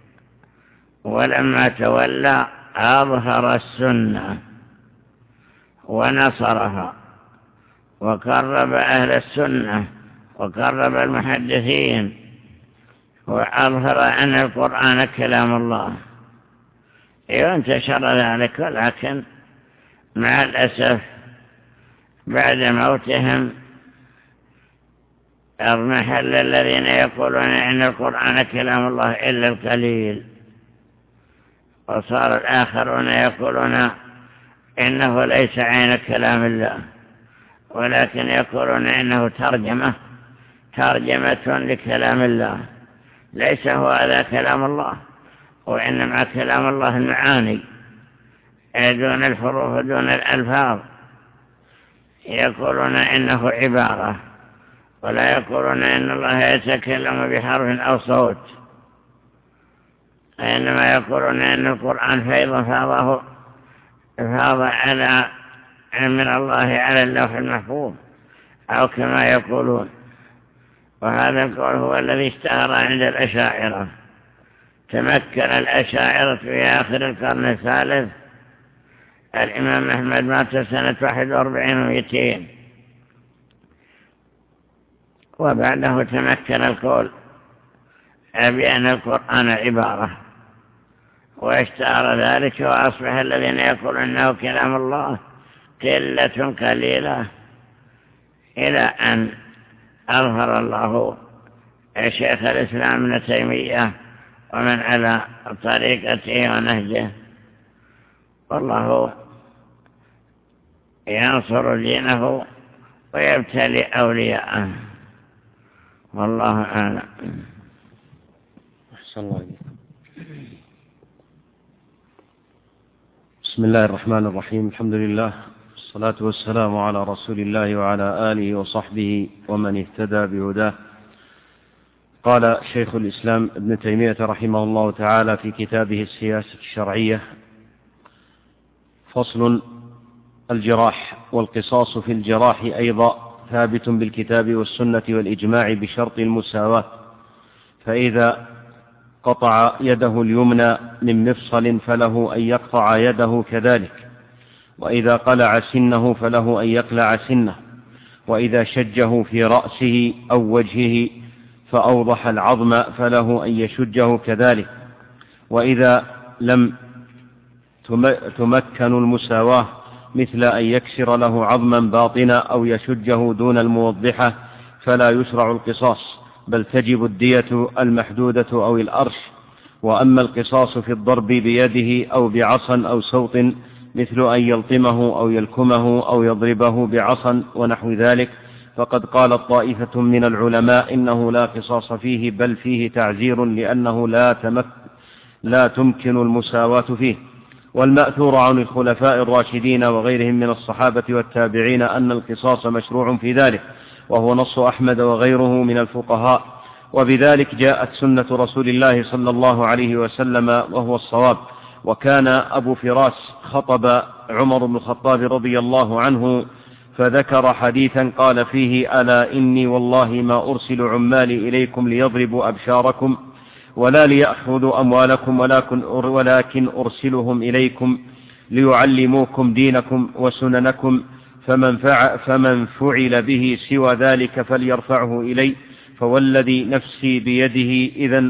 ولما تولى أظهر السنة ونصرها وقرب أهل السنة وقرب المحدثين وأظهر أن القرآن كلام الله وانتشر ذلك. ولكن مع الأسف بعد موتهم اضمحل الذين يقولون إن القرآن كلام الله إلا القليل، وصار الآخرون يقولون إنه ليس عين كلام الله، ولكن يقولون إنه ترجمة ترجمة لكلام الله، ليس هو هذا كلام الله، وإنما كلام الله المعاني دون الحروف دون الألفاظ. يقولون إنه عبارة، ولا يقولون إن الله يتكلم بحرف أو صوت، إنما يقولون إن القرآن فيض فاضه فاض على من الله على اللوح المحفوظ أو كما يقولون. وهذا القول هو الذي اشتهر عند الأشاعرة. تمكن الأشاعرة في آخر القرن الثالث. الإمام أحمد مات سنة واحد وأربعين ومئتين، وبعده تمكن القول بأن القرآن عبارة، واشتهر ذلك، وأصبح الذين يقولون أنه كلام الله قلة قليلة، إلى أن أظهر الله شيخ الإسلام ابن تيمية ومن على طريقته ونهجه. والله ينصر دينه ويبتلي أولياءه، والله أعلم. أحسن الله إليكم. بسم الله الرحمن الرحيم. الحمد لله والصلاة والسلام على رسول الله وعلى آله وصحبه ومن اهتدى بهداه. قال شيخ الإسلام ابن تيمية رحمه الله تعالى في كتابه السياسة الشرعية: فصل: الجراح والقصاص في الجراح أيضا ثابت بالكتاب والسنة والإجماع بشرط المساواة، فإذا قطع يده اليمنى من مفصل فله أن يقطع يده كذلك، وإذا قلع سنه فله أن يقلع سنه، وإذا شجه في رأسه أو وجهه فأوضح العظم فله أن يشجه كذلك، وإذا لم تمكن المساواة مثل أن يكسر له عظما باطنا أو يشجه دون الموضحة فلا يشرع القصاص، بل تجب الدية المحدودة أو الأرش. وأما القصاص في الضرب بيده أو بعصا أو سوط مثل أن يلطمه أو يلكمه أو يضربه بعصا ونحو ذلك، فقد قالت طائفة من العلماء إنه لا قصاص فيه، بل فيه تعزير لأنه لا, تمك لا تمكن المساواة فيه. والمأثور عن الخلفاء الراشدين وغيرهم من الصحابة والتابعين أن القصاص مشروع في ذلك، وهو نص أحمد وغيره من الفقهاء، وبذلك جاءت سنة رسول الله صلى الله عليه وسلم وهو الصواب. وكان أبو فراس خطب عمر بن الخطاب رضي الله عنه فذكر حديثا قال فيه: ألا إني والله ما أرسل عمالي إليكم ليضربوا أبشاركم ولا ليأخذوا أموالكم، ولكن أرسلهم إليكم ليعلموكم دينكم وسننكم، فمن, فع فمن فعل به سوى ذلك فليرفعه إلي، فوالذي نفسي بيده إذن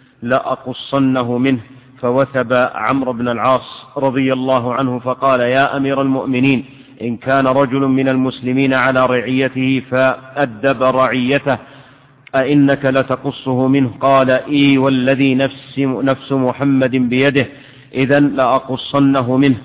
لأقصنه منه. فوثب عمرو بن العاص رضي الله عنه فقال: يا أمير المؤمنين، إن كان رجل من المسلمين على رعيته فأدب رعيته أئنك لتقصه منه؟ قال: إي والذي نفس, نفس محمد بيده إذن لأقصنه منه،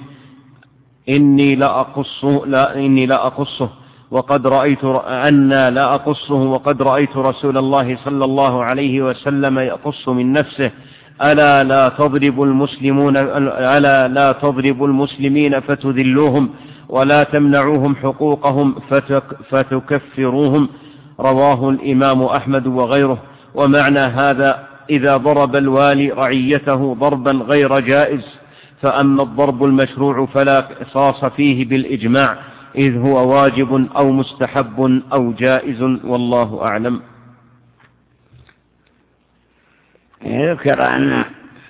إني لأقصه, لا إني لأقصه وقد رأيت أن لا أقصه وقد رأيت رسول الله صلى الله عليه وسلم يقص من نفسه. ألا لا تضرب المسلمون ألا لا تضرب المسلمين فتذلوهم ولا تمنعوهم حقوقهم فتك فتكفروهم. رواه الإمام أحمد وغيره. ومعنى هذا: إذا ضرب الوالي رعيته ضربا غير جائز، فأما الضرب المشروع فلا قصاص فيه بالإجماع، إذ هو واجب أو مستحب أو جائز، والله أعلم. يذكر أن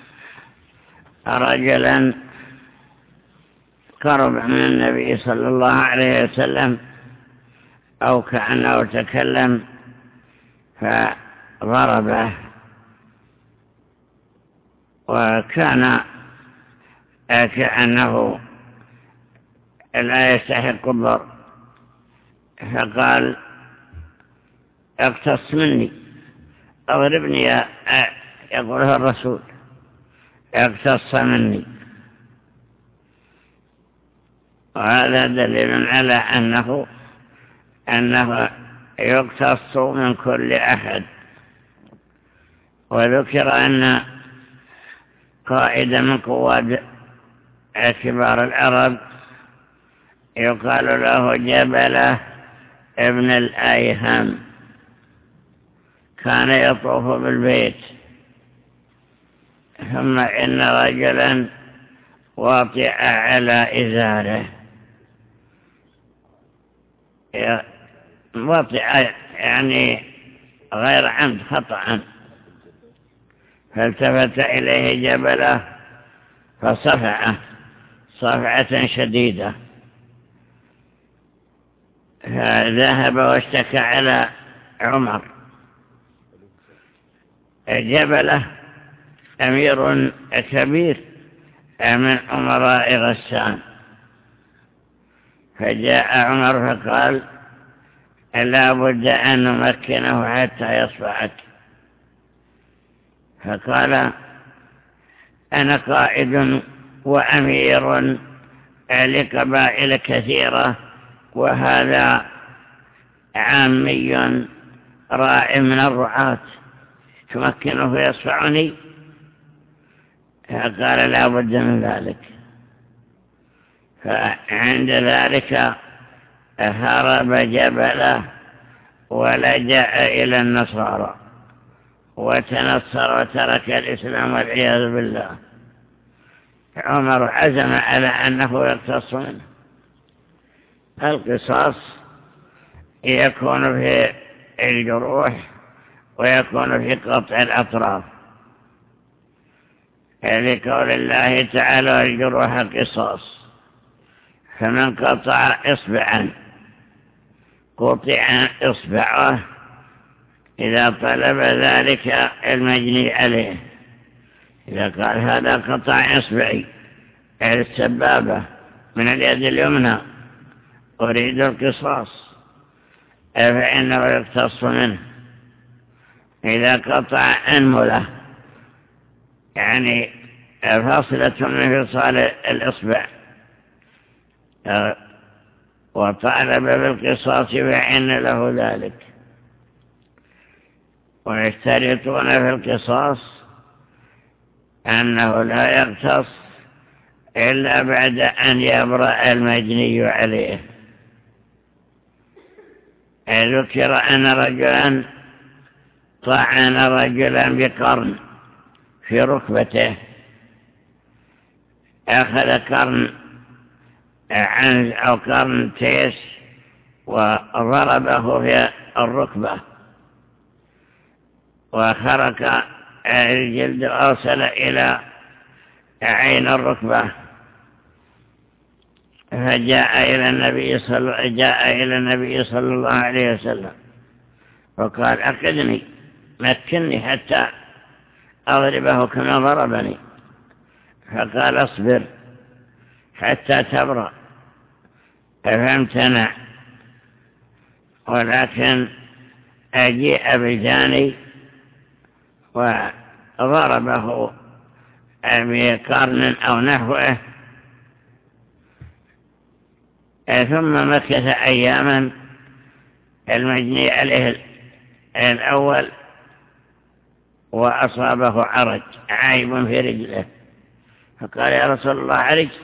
رجلا قرب من النبي صلى الله عليه وسلم أو كأنه تكلم فضربه، وكان كأنه لا يستحق الضرب، فقال اقتص مني، اضربني يا يقوله الرسول، اقتص مني. وهذا دليل على أنه أنه يقتص من كل أحد. وذكر أن قائد من قواد كبار العرب يقال له جبلة ابن الأيهم، كان يطوف بالبيت، ثم إن رجلا واطئ على إزاره، واطئ يعني غير عمد، خطأ، فالتفت إليه جبله فصفعه صفعة شديدة، فذهب واشتكى على عمر. جبله أمير كبير من أمراء غسان، فجاء عمر فقال لا بد أن نمكنه حتى يصفعك، فقال أنا قائد وأمير لقبائل كثيرة، وهذا عامي راع من الرعاة، تمكنه يصفعني؟ فقال لا بد من ذلك. فعند ذلك هرب جبله ولجأ إلى النصارى وتنصر وترك الإسلام والعياذ بالله. عمر عزم على أنه يقتص منه. القصاص يكون في الجروح ويكون في قطع الأطراف، لقول الله تعالى الجروح قصاص، فمن قطع إصبعا قطع إصبعه إذا طلب ذلك المجني عليه. إذا قال هذا قطع إصبعي السبابة من اليد اليمنى أريد القصاص، فإنه يقتص منه. إذا قطع أنملة يعني فاصلة من فصال الإصبع وطالب بالقصاص فإن له ذلك. ويشترطون في القصاص أنه لا يقتص إلا بعد أن يبرأ المجني عليه. ذكر أن رجلا طعن رجلا بقرن في ركبته، أخذ قرن عنز أو قرن تيس وضربه في الركبة وخرق الجلد أوصل إلى عين الركبة، فجاء إلى النبي صلى جاء إلى النبي صلى الله عليه وسلم وقال أقدني مكني حتى أضربه كما ضربني، فقال اصبر حتى تبرأ، فامتنع. ولكن أجيء بالجاني وضربه بقرن أو نحوه، ثم مكث أياما المجني عليه الأول وأصابه عرج عيب في رجله، فقال يا رسول الله عرجت؟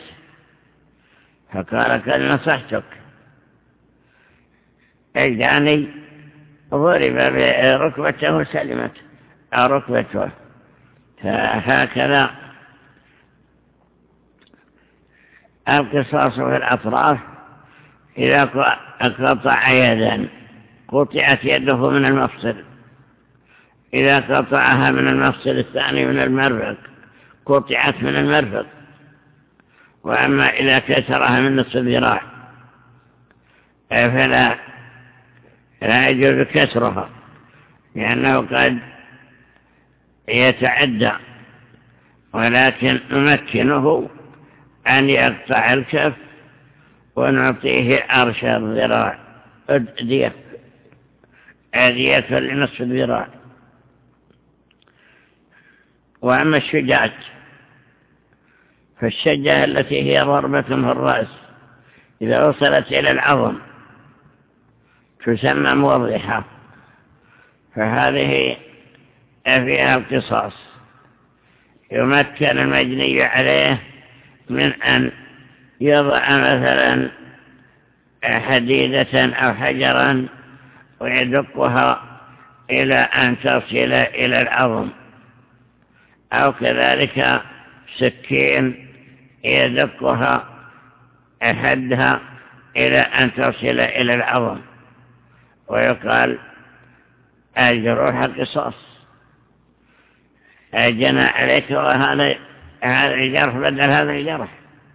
فقال قد نصحتك. الجاني ضرب بركبته سلمت ركبته. فهكذا القصاص في الأطراف. إذا قطع يدا قطعت يده من المفصل، إذا قطعها من المفصل الثاني من المرفق قطعت من المرفق. وأما إذا كسرها من نصف الذراع فلا لا يجوز كسرها لأنه قد يتعدى، ولكن نمكنه أن يقطع الكف ونعطيه عرش الذراع دية دية لنصف الذراع. وأما الشجاج فالشجة التي هي ضربة في الرأس إذا وصلت إلى العظم تسمى موضحة، فهذه فيها القصاص. يمكن المجني عليه من أن يضع مثلا حديدة أو حجرا ويدقها إلى أن تصل إلى العظم، أو كذلك سكين يدقها حدها إلى أن تصل إلى العظم، ويقال الجروح قصاص، أجنى عليك وهذا هذا الجرح بدل هذا الجرح.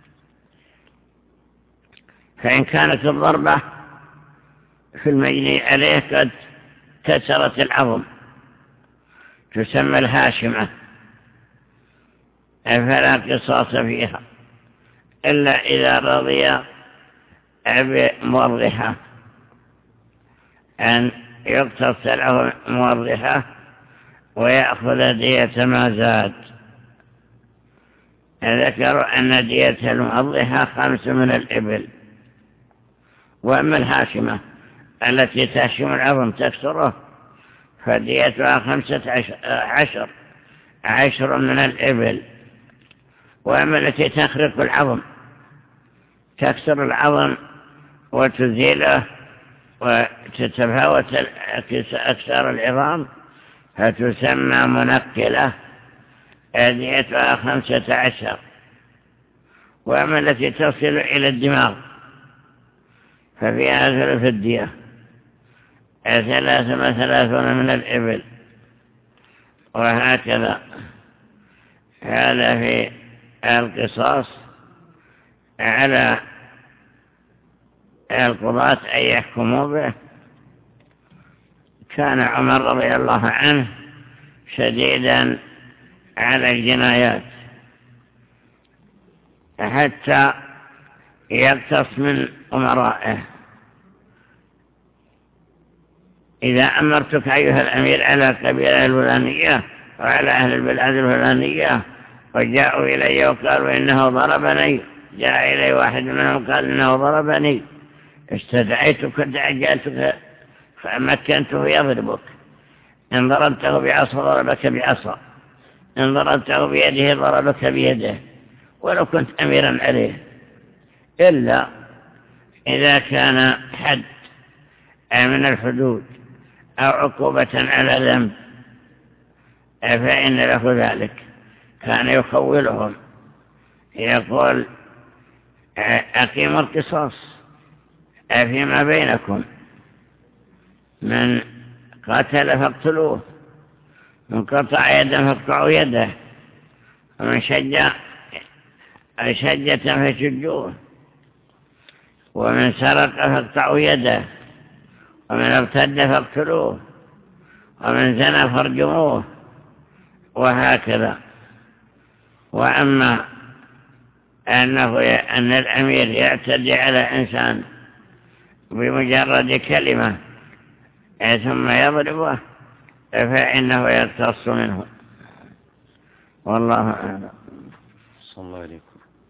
فإن كانت الضربة في المجني عليه قد كسرت العظم تسمى الهاشمة، فلا قصاص فيها إلا إذا رضي بموضحة أن يقتص له موضحة ويأخذ دية ما زاد. ذكروا أن دية الموضحة خمس من الإبل. وأما الهاشمة التي تهشم العظم تكسره فديتها خمسة عشر عشر من الإبل. وأما التي تخرق العظم تكسر العظم وتزيله وتتفاوت أكثر العظام فتسمى منقلة، ديتها خمسة عشر. وأما التي تصل إلى الدماغ ففيها ثلث الدية، ثلاثة وثلاثون من الإبل، وهكذا. هذا في القصاص على القضاة أن يحكموا به. كان عمر رضي الله عنه شديدا على الجنايات حتى يقتص من أمرائه. إذا أمرتك أيها الأمير على القبيلة الفلانية وعلى أهل البلاد الفلانية وجاءوا إلي وقالوا إنه ضربني، جاء إلي واحد منهم قال إنه ضربني، استدعيتك دعجاتك فمكنته يضربك، إن ضربته بعصا ضربك بعصا، إن ضربته بيده ضربك بيده، ولو كنت أميرا عليه، إلا إذا كان حد من الحدود أو عقوبة على ذنب فإن له ذلك. كان يخولهم يقول أقيموا القصاص فيما بينكم، من قتل فاقتلوه، من قطع يدا فاقطعوا يده، ومن شجع شجة فشجوه، ومن سرق فاقطعوا يده، ومن ارتد فاقتلوه، ومن زنى فارجموه، وهكذا. وأما أنه أن الأمير يعتدي على إنسان بمجرد كلمة ثم يضربه فإنه يقتص منه، والله أعلم. صلى الله عليكم.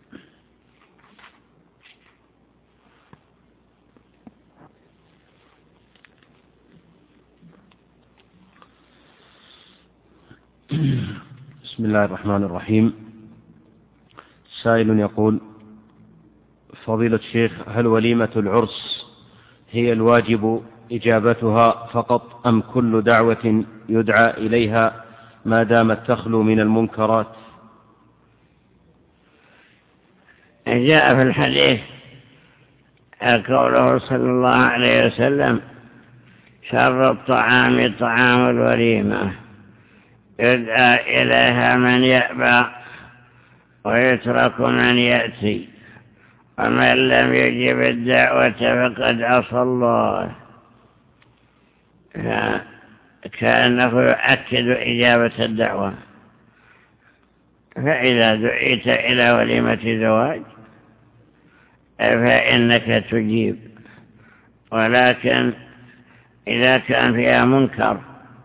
بسم الله الرحمن الرحيم. سائل يقول: فضيلة الشيخ، هل وليمة العرس هي الواجب إجابتها فقط، أم كل دعوة يدعى إليها ما دامت تخلو من المنكرات؟ جاء في الحديث قوله صلى الله عليه وسلم: شر الطعام طعام الوليمة، يدعى إليها من يأبى ويترك من يأتي، ومن لم يجب الدعوة فقد عصى الله. كأنه يؤكد إجابة الدعوة. فإذا دعيت إلى وليمة زواج فإنك تجيب، ولكن إذا كان فيها منكر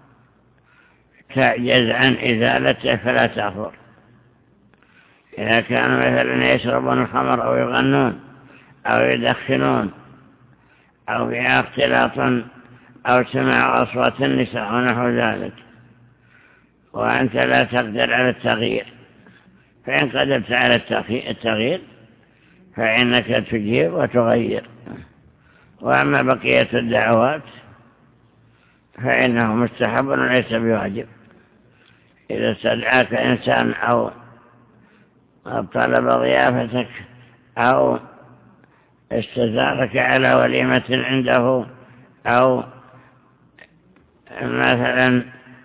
تعجز عن إزالته فلا تأخر. إذا كانوا مثلا يشربون الخمر أو يغنون أو يدخنون أو فيها اختلاط أو سماع أصوات النساء ونحو ذلك، وأنت لا تقدر على التغيير، فإن قدرت على التغيير فإنك تجيب وتغير. وأما بقية الدعوات فإنه مستحب وليس بواجب. إذا استدعاك إنسان أو طلب ضيافتك أو استزارك على وليمة عنده أو مثلا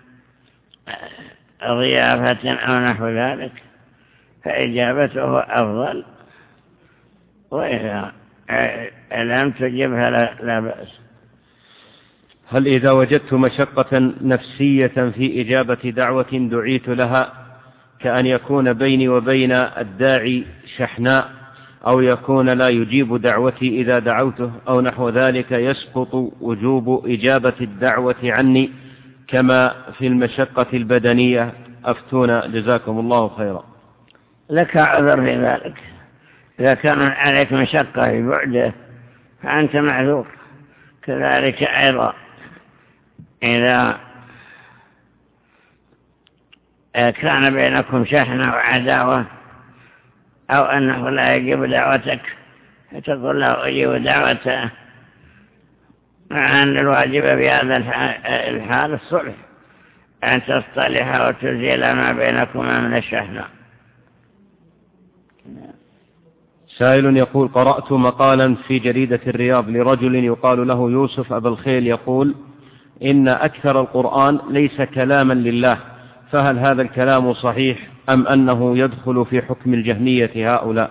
ضيافة أو نحو ذلك فإجابته أفضل، وإذا لم تجبها لا بأس. هل إذا وجدت مشقة نفسية في إجابة دعوة دعيت لها، كأن يكون بيني وبين الداعي شحناء، أو يكون لا يجيب دعوتي إذا دعوته أو نحو ذلك، يسقط وجوب إجابة الدعوة عني كما في المشقة البدنية؟ أفتونا جزاكم الله خيرا. لك عذر في ذلك. إذا كان عليك مشقة في بعده فأنت معذور. كذلك أيضا إذا كان بينكم شحنة وعداوة أو أنه لا يجيب دعوتك فتقول له أجيب دعوته، مع أن الواجب في هذا الحال الصلح، أن تصطلح وتزيل ما بينكما من الشحنة. سائل يقول: قرأت مقالا في جريدة الرياض لرجل يقال له يوسف أبا الخيل يقول إن أكثر القرآن ليس كلاما لله، فهل هذا الكلام صحيح أم أنه يدخل في حكم الجهمية هؤلاء؟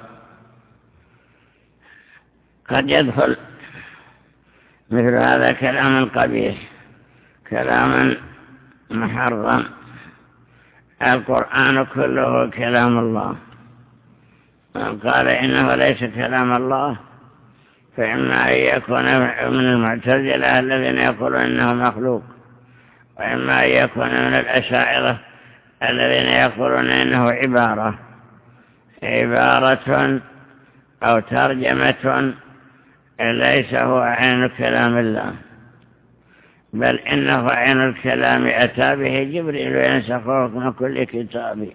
قد يدخل مثل هذا كلام قبيح، كلام محرم. القرآن كله كلام الله. من قال إنه ليس كلام الله فإما أن يكون من المعتزلة الذين يقولون إنه مخلوق، وإما أن يكون من الأشاعرة الذين يقولون إنه عبارة عبارة أو ترجمة ليس هو عين كلام الله، بل إنه عين الكلام أتى به جبريل وينسخه من كل كتاب.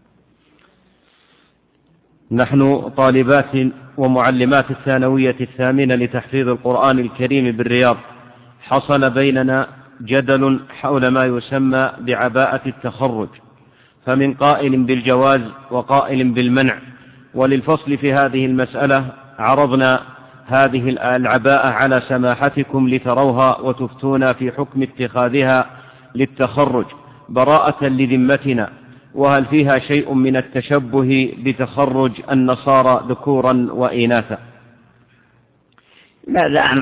نحن طالبات ومعلمات الثانوية الثامنة لتحفيظ القرآن الكريم بالرياض، حصل بيننا جدل حول ما يسمى بعباءة التخرج، فمن قائل بالجواز وقائل بالمنع. وللفصل في هذه المسألة عرضنا هذه العباءة على سماحتكم لتروها وتفتونا في حكم اتخاذها للتخرج براءة لذمتنا، وهل فيها شيء من التشبه بتخرج النصارى ذكورا وإناثا؟ بعد أن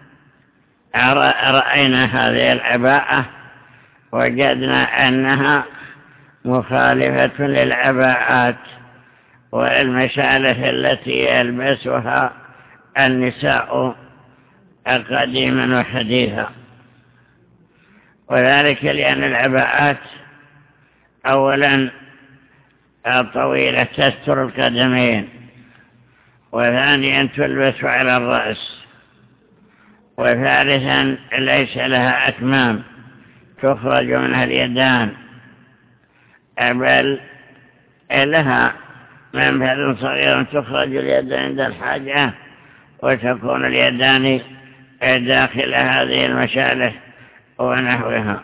رأينا هذه العباءة وجدنا أنها مخالفة للعباءات والمشالح التي يلبسها النساء قديما وحديثا، وذلك لأن العباءات أولا طويلة تستر القدمين، وثانيا تلبس على الرأس، وثالثا ليس لها أكمام تخرج منها اليدان، بل لها منفذ صغير تخرج اليد عند الحاجة وتكون اليدان داخل هذه المشالح ونحوها.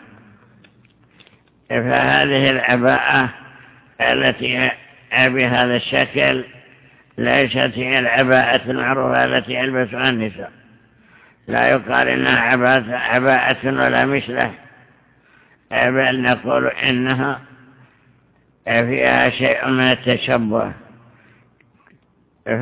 فهذه العباءة التي بهذا الشكل ليست هي العباءة المعروفة التي يلبسها النساء، لا يقال إنها عباءة ولا مثله، بل نقول إنها فيها شيء من التشبه.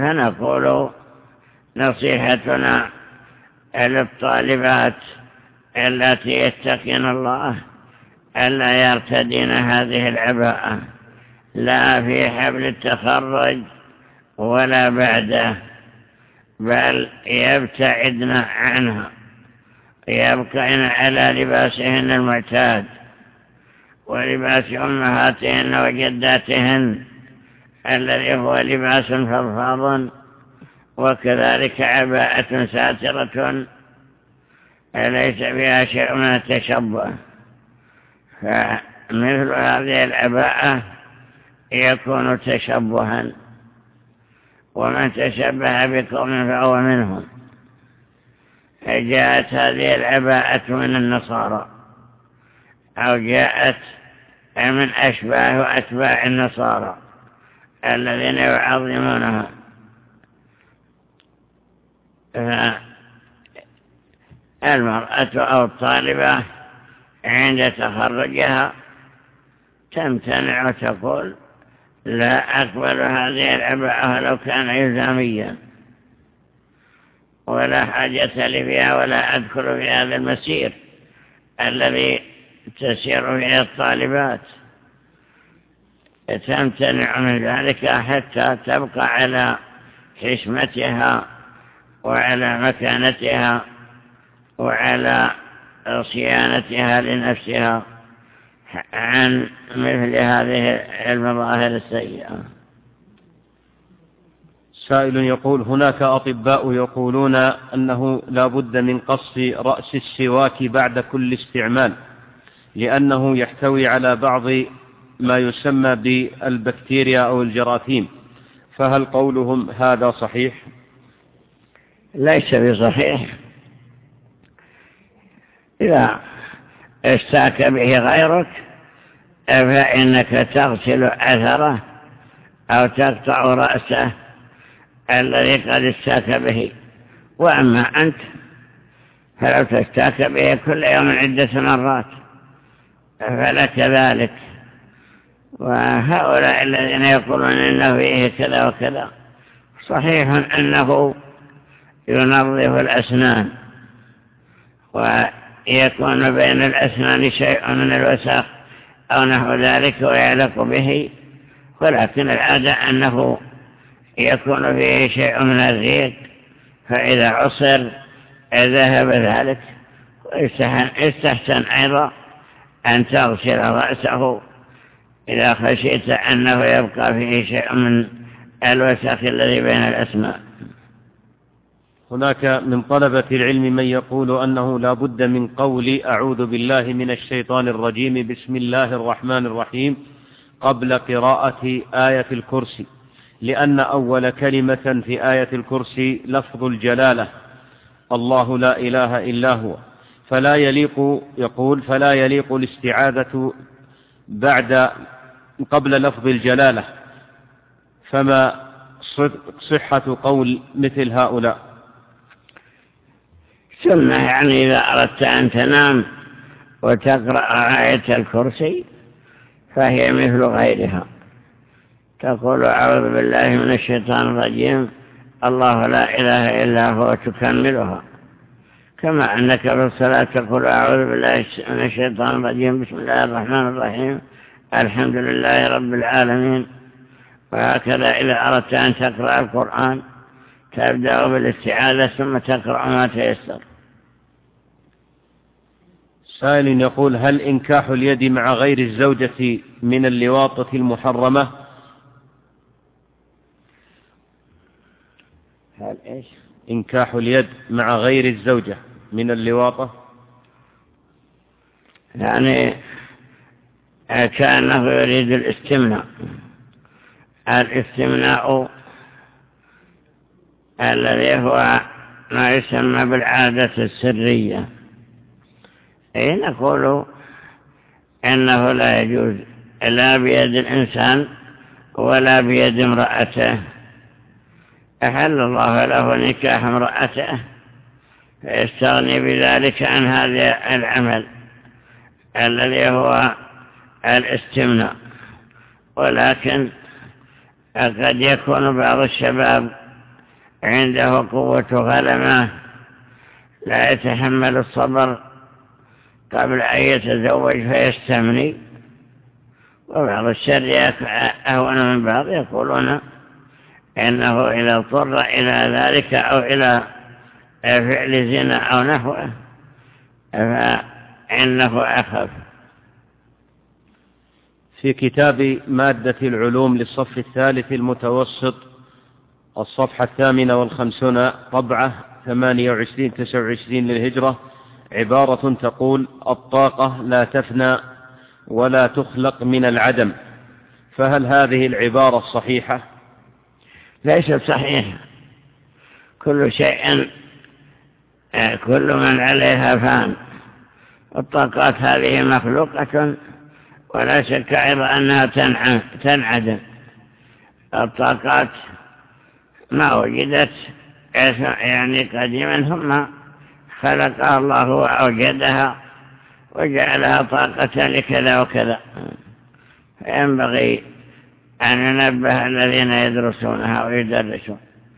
فنقول نصيحتنا للطالبات التي يتقين الله ألا يرتدين هذه العباءة لا في حفل التخرج ولا بعده، بل يبتعدن عنها، يبقين على لباسهن المعتاد ولباس أمهاتهن وجداتهن الذي هو لباس فضفاض، وكذلك عباءة ساترة ليس فيها شيء من التشبه. فمثل هذه العباءة يكون تشبها، ومن تشبه بقوم فهو منهم. جاءت هذه العباءة من النصارى أو جاءت من أشباه وأتباع النصارى الذين يعظمونها. المرأة أو الطالبة عند تخرجها تمتنع وتقول لا أقبل هذه العباءة لو كان إلزاميا، ولا حاجة لي فيها، ولا أدخل في هذا المسير الذي تسير فيه الطالبات. تمتنع من ذلك حتى تبقى على حشمتها وعلى مكانتها وعلى صيانتها لنفسها عن مثل هذه المظاهر السيئة. سائل يقول: هناك أطباء يقولون أنه لا بد من قص رأس السواك بعد كل استعمال لأنه يحتوي على بعض ما يسمى بالبكتيريا أو الجراثيم، فهل قولهم هذا صحيح؟ ليس بصحيح. إذا اشتاك به غيرك فإنك تغسل أثره أو تقطع رأسه الذي قد اشتاك به، وأما أنت فلو تشتاك به كل يوم عدة مرات فلك ذلك. وهؤلاء الذين يقولون إنه فيه كذا وكذا، صحيح أنه ينظف الأسنان ويكون بين الأسنان شيء من الوساخ أو نحو ذلك ويعلق به، ولكن العادة أنه يكون فيه شيء من الريق، فإذا عصر ذهب ذلك. ويستحسن أيضا أن تغسل رأسه إذا خشيت أنه يبقى فيه شيء من الوسخ الذي بين الأسنان. هناك من طلبة العلم من يقول أنه لا بد من قول أعوذ بالله من الشيطان الرجيم بسم الله الرحمن الرحيم قبل قراءة آية الكرسي، لأن أول كلمة في آية الكرسي لفظ الجلالة الله لا إله إلا هو، فلا يليق يقول فلا يليق الاستعاذة بعد قبل لفظ الجلالة، فما صحة قول مثل هؤلاء؟ سنة، يعني إذا أردت أن تنام وتقرأ آية الكرسي فهي مثل غيرها، تقول أعوذ بالله من الشيطان الرجيم الله لا إله إلا هو تكملها، كما أنك في الصلاة تقول أعوذ بالله من الشيطان الرجيم بسم الله الرحمن الرحيم الحمد لله رب العالمين. وهكذا إذا أردت أن تقرأ القرآن تبدأ بالاستعاذة ثم تقرأ ما تيسر. سائل يقول: هل إنكاح اليد مع غير الزوجة من اللواطة المحرمة؟ هل إيش؟ إنكاح اليد مع غير الزوجة من اللواطة، يعني كأنه يريد الاستمناء. الاستمناء الذي هو ما يسمى بالعادة السرية، أي نقول إنه لا يجوز لا بيد الإنسان ولا بيد امرأته. أحل الله له نكاح امرأته فيستغني بذلك عن هذا العمل الذي هو الاستمناء. ولكن قد يكون بعض الشباب عنده قوة غلمة لا يتحمل الصبر قبل أن يتزوج فيستمني، وبعض الشريعة أهون من بعض يقولون إنه إذا اضطر إلى ذلك أو إلى فعل زنا أو نحوه فإنه أخف. في كتاب مادة العلوم للصف الثالث المتوسط الصفحة الثامنة والخمسون طبعة ثمانية وعشرين تسعة وعشرين للهجرة عبارة تقول: الطاقة لا تفنى ولا تخلق من العدم، فهل هذه العبارة صحيحة؟ ليست صحيحة. كل شيء كل من عليها فان، الطاقات هذه مخلوقة ولا شك أيضا أنها تنعدم. الطاقات ما وجدت يعني قديما، ثم خلقها الله وأوجدها وجعلها طاقة لكذا وكذا. فينبغي أن ننبه الذين يدرسونها ويدرسون.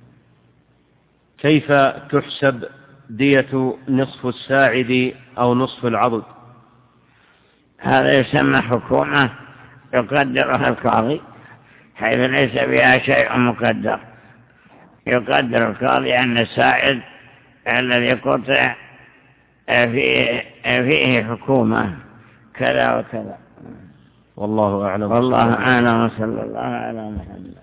كيف تحسب دية نصف الساعد أو نصف العضد؟ هذا يسمى حكومة يقدرها القاضي، حيث ليس بها شيء مقدر. يقدر القاضي أن الساعد الذي قطع فيه, فيه حكومة كذا وكذا. والله أعلم. والله أعلم. صلى الله على محمد.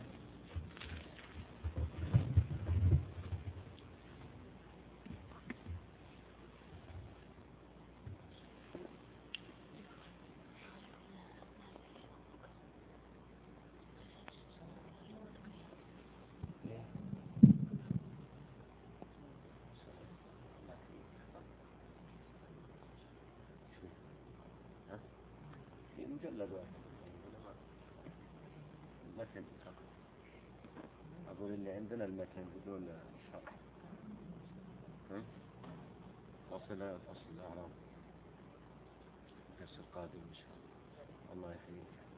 أقول اللي عندنا المتن بدون شرح. فصل فصل الأعراب الدرس القادم إن شاء الله. الله يحييك.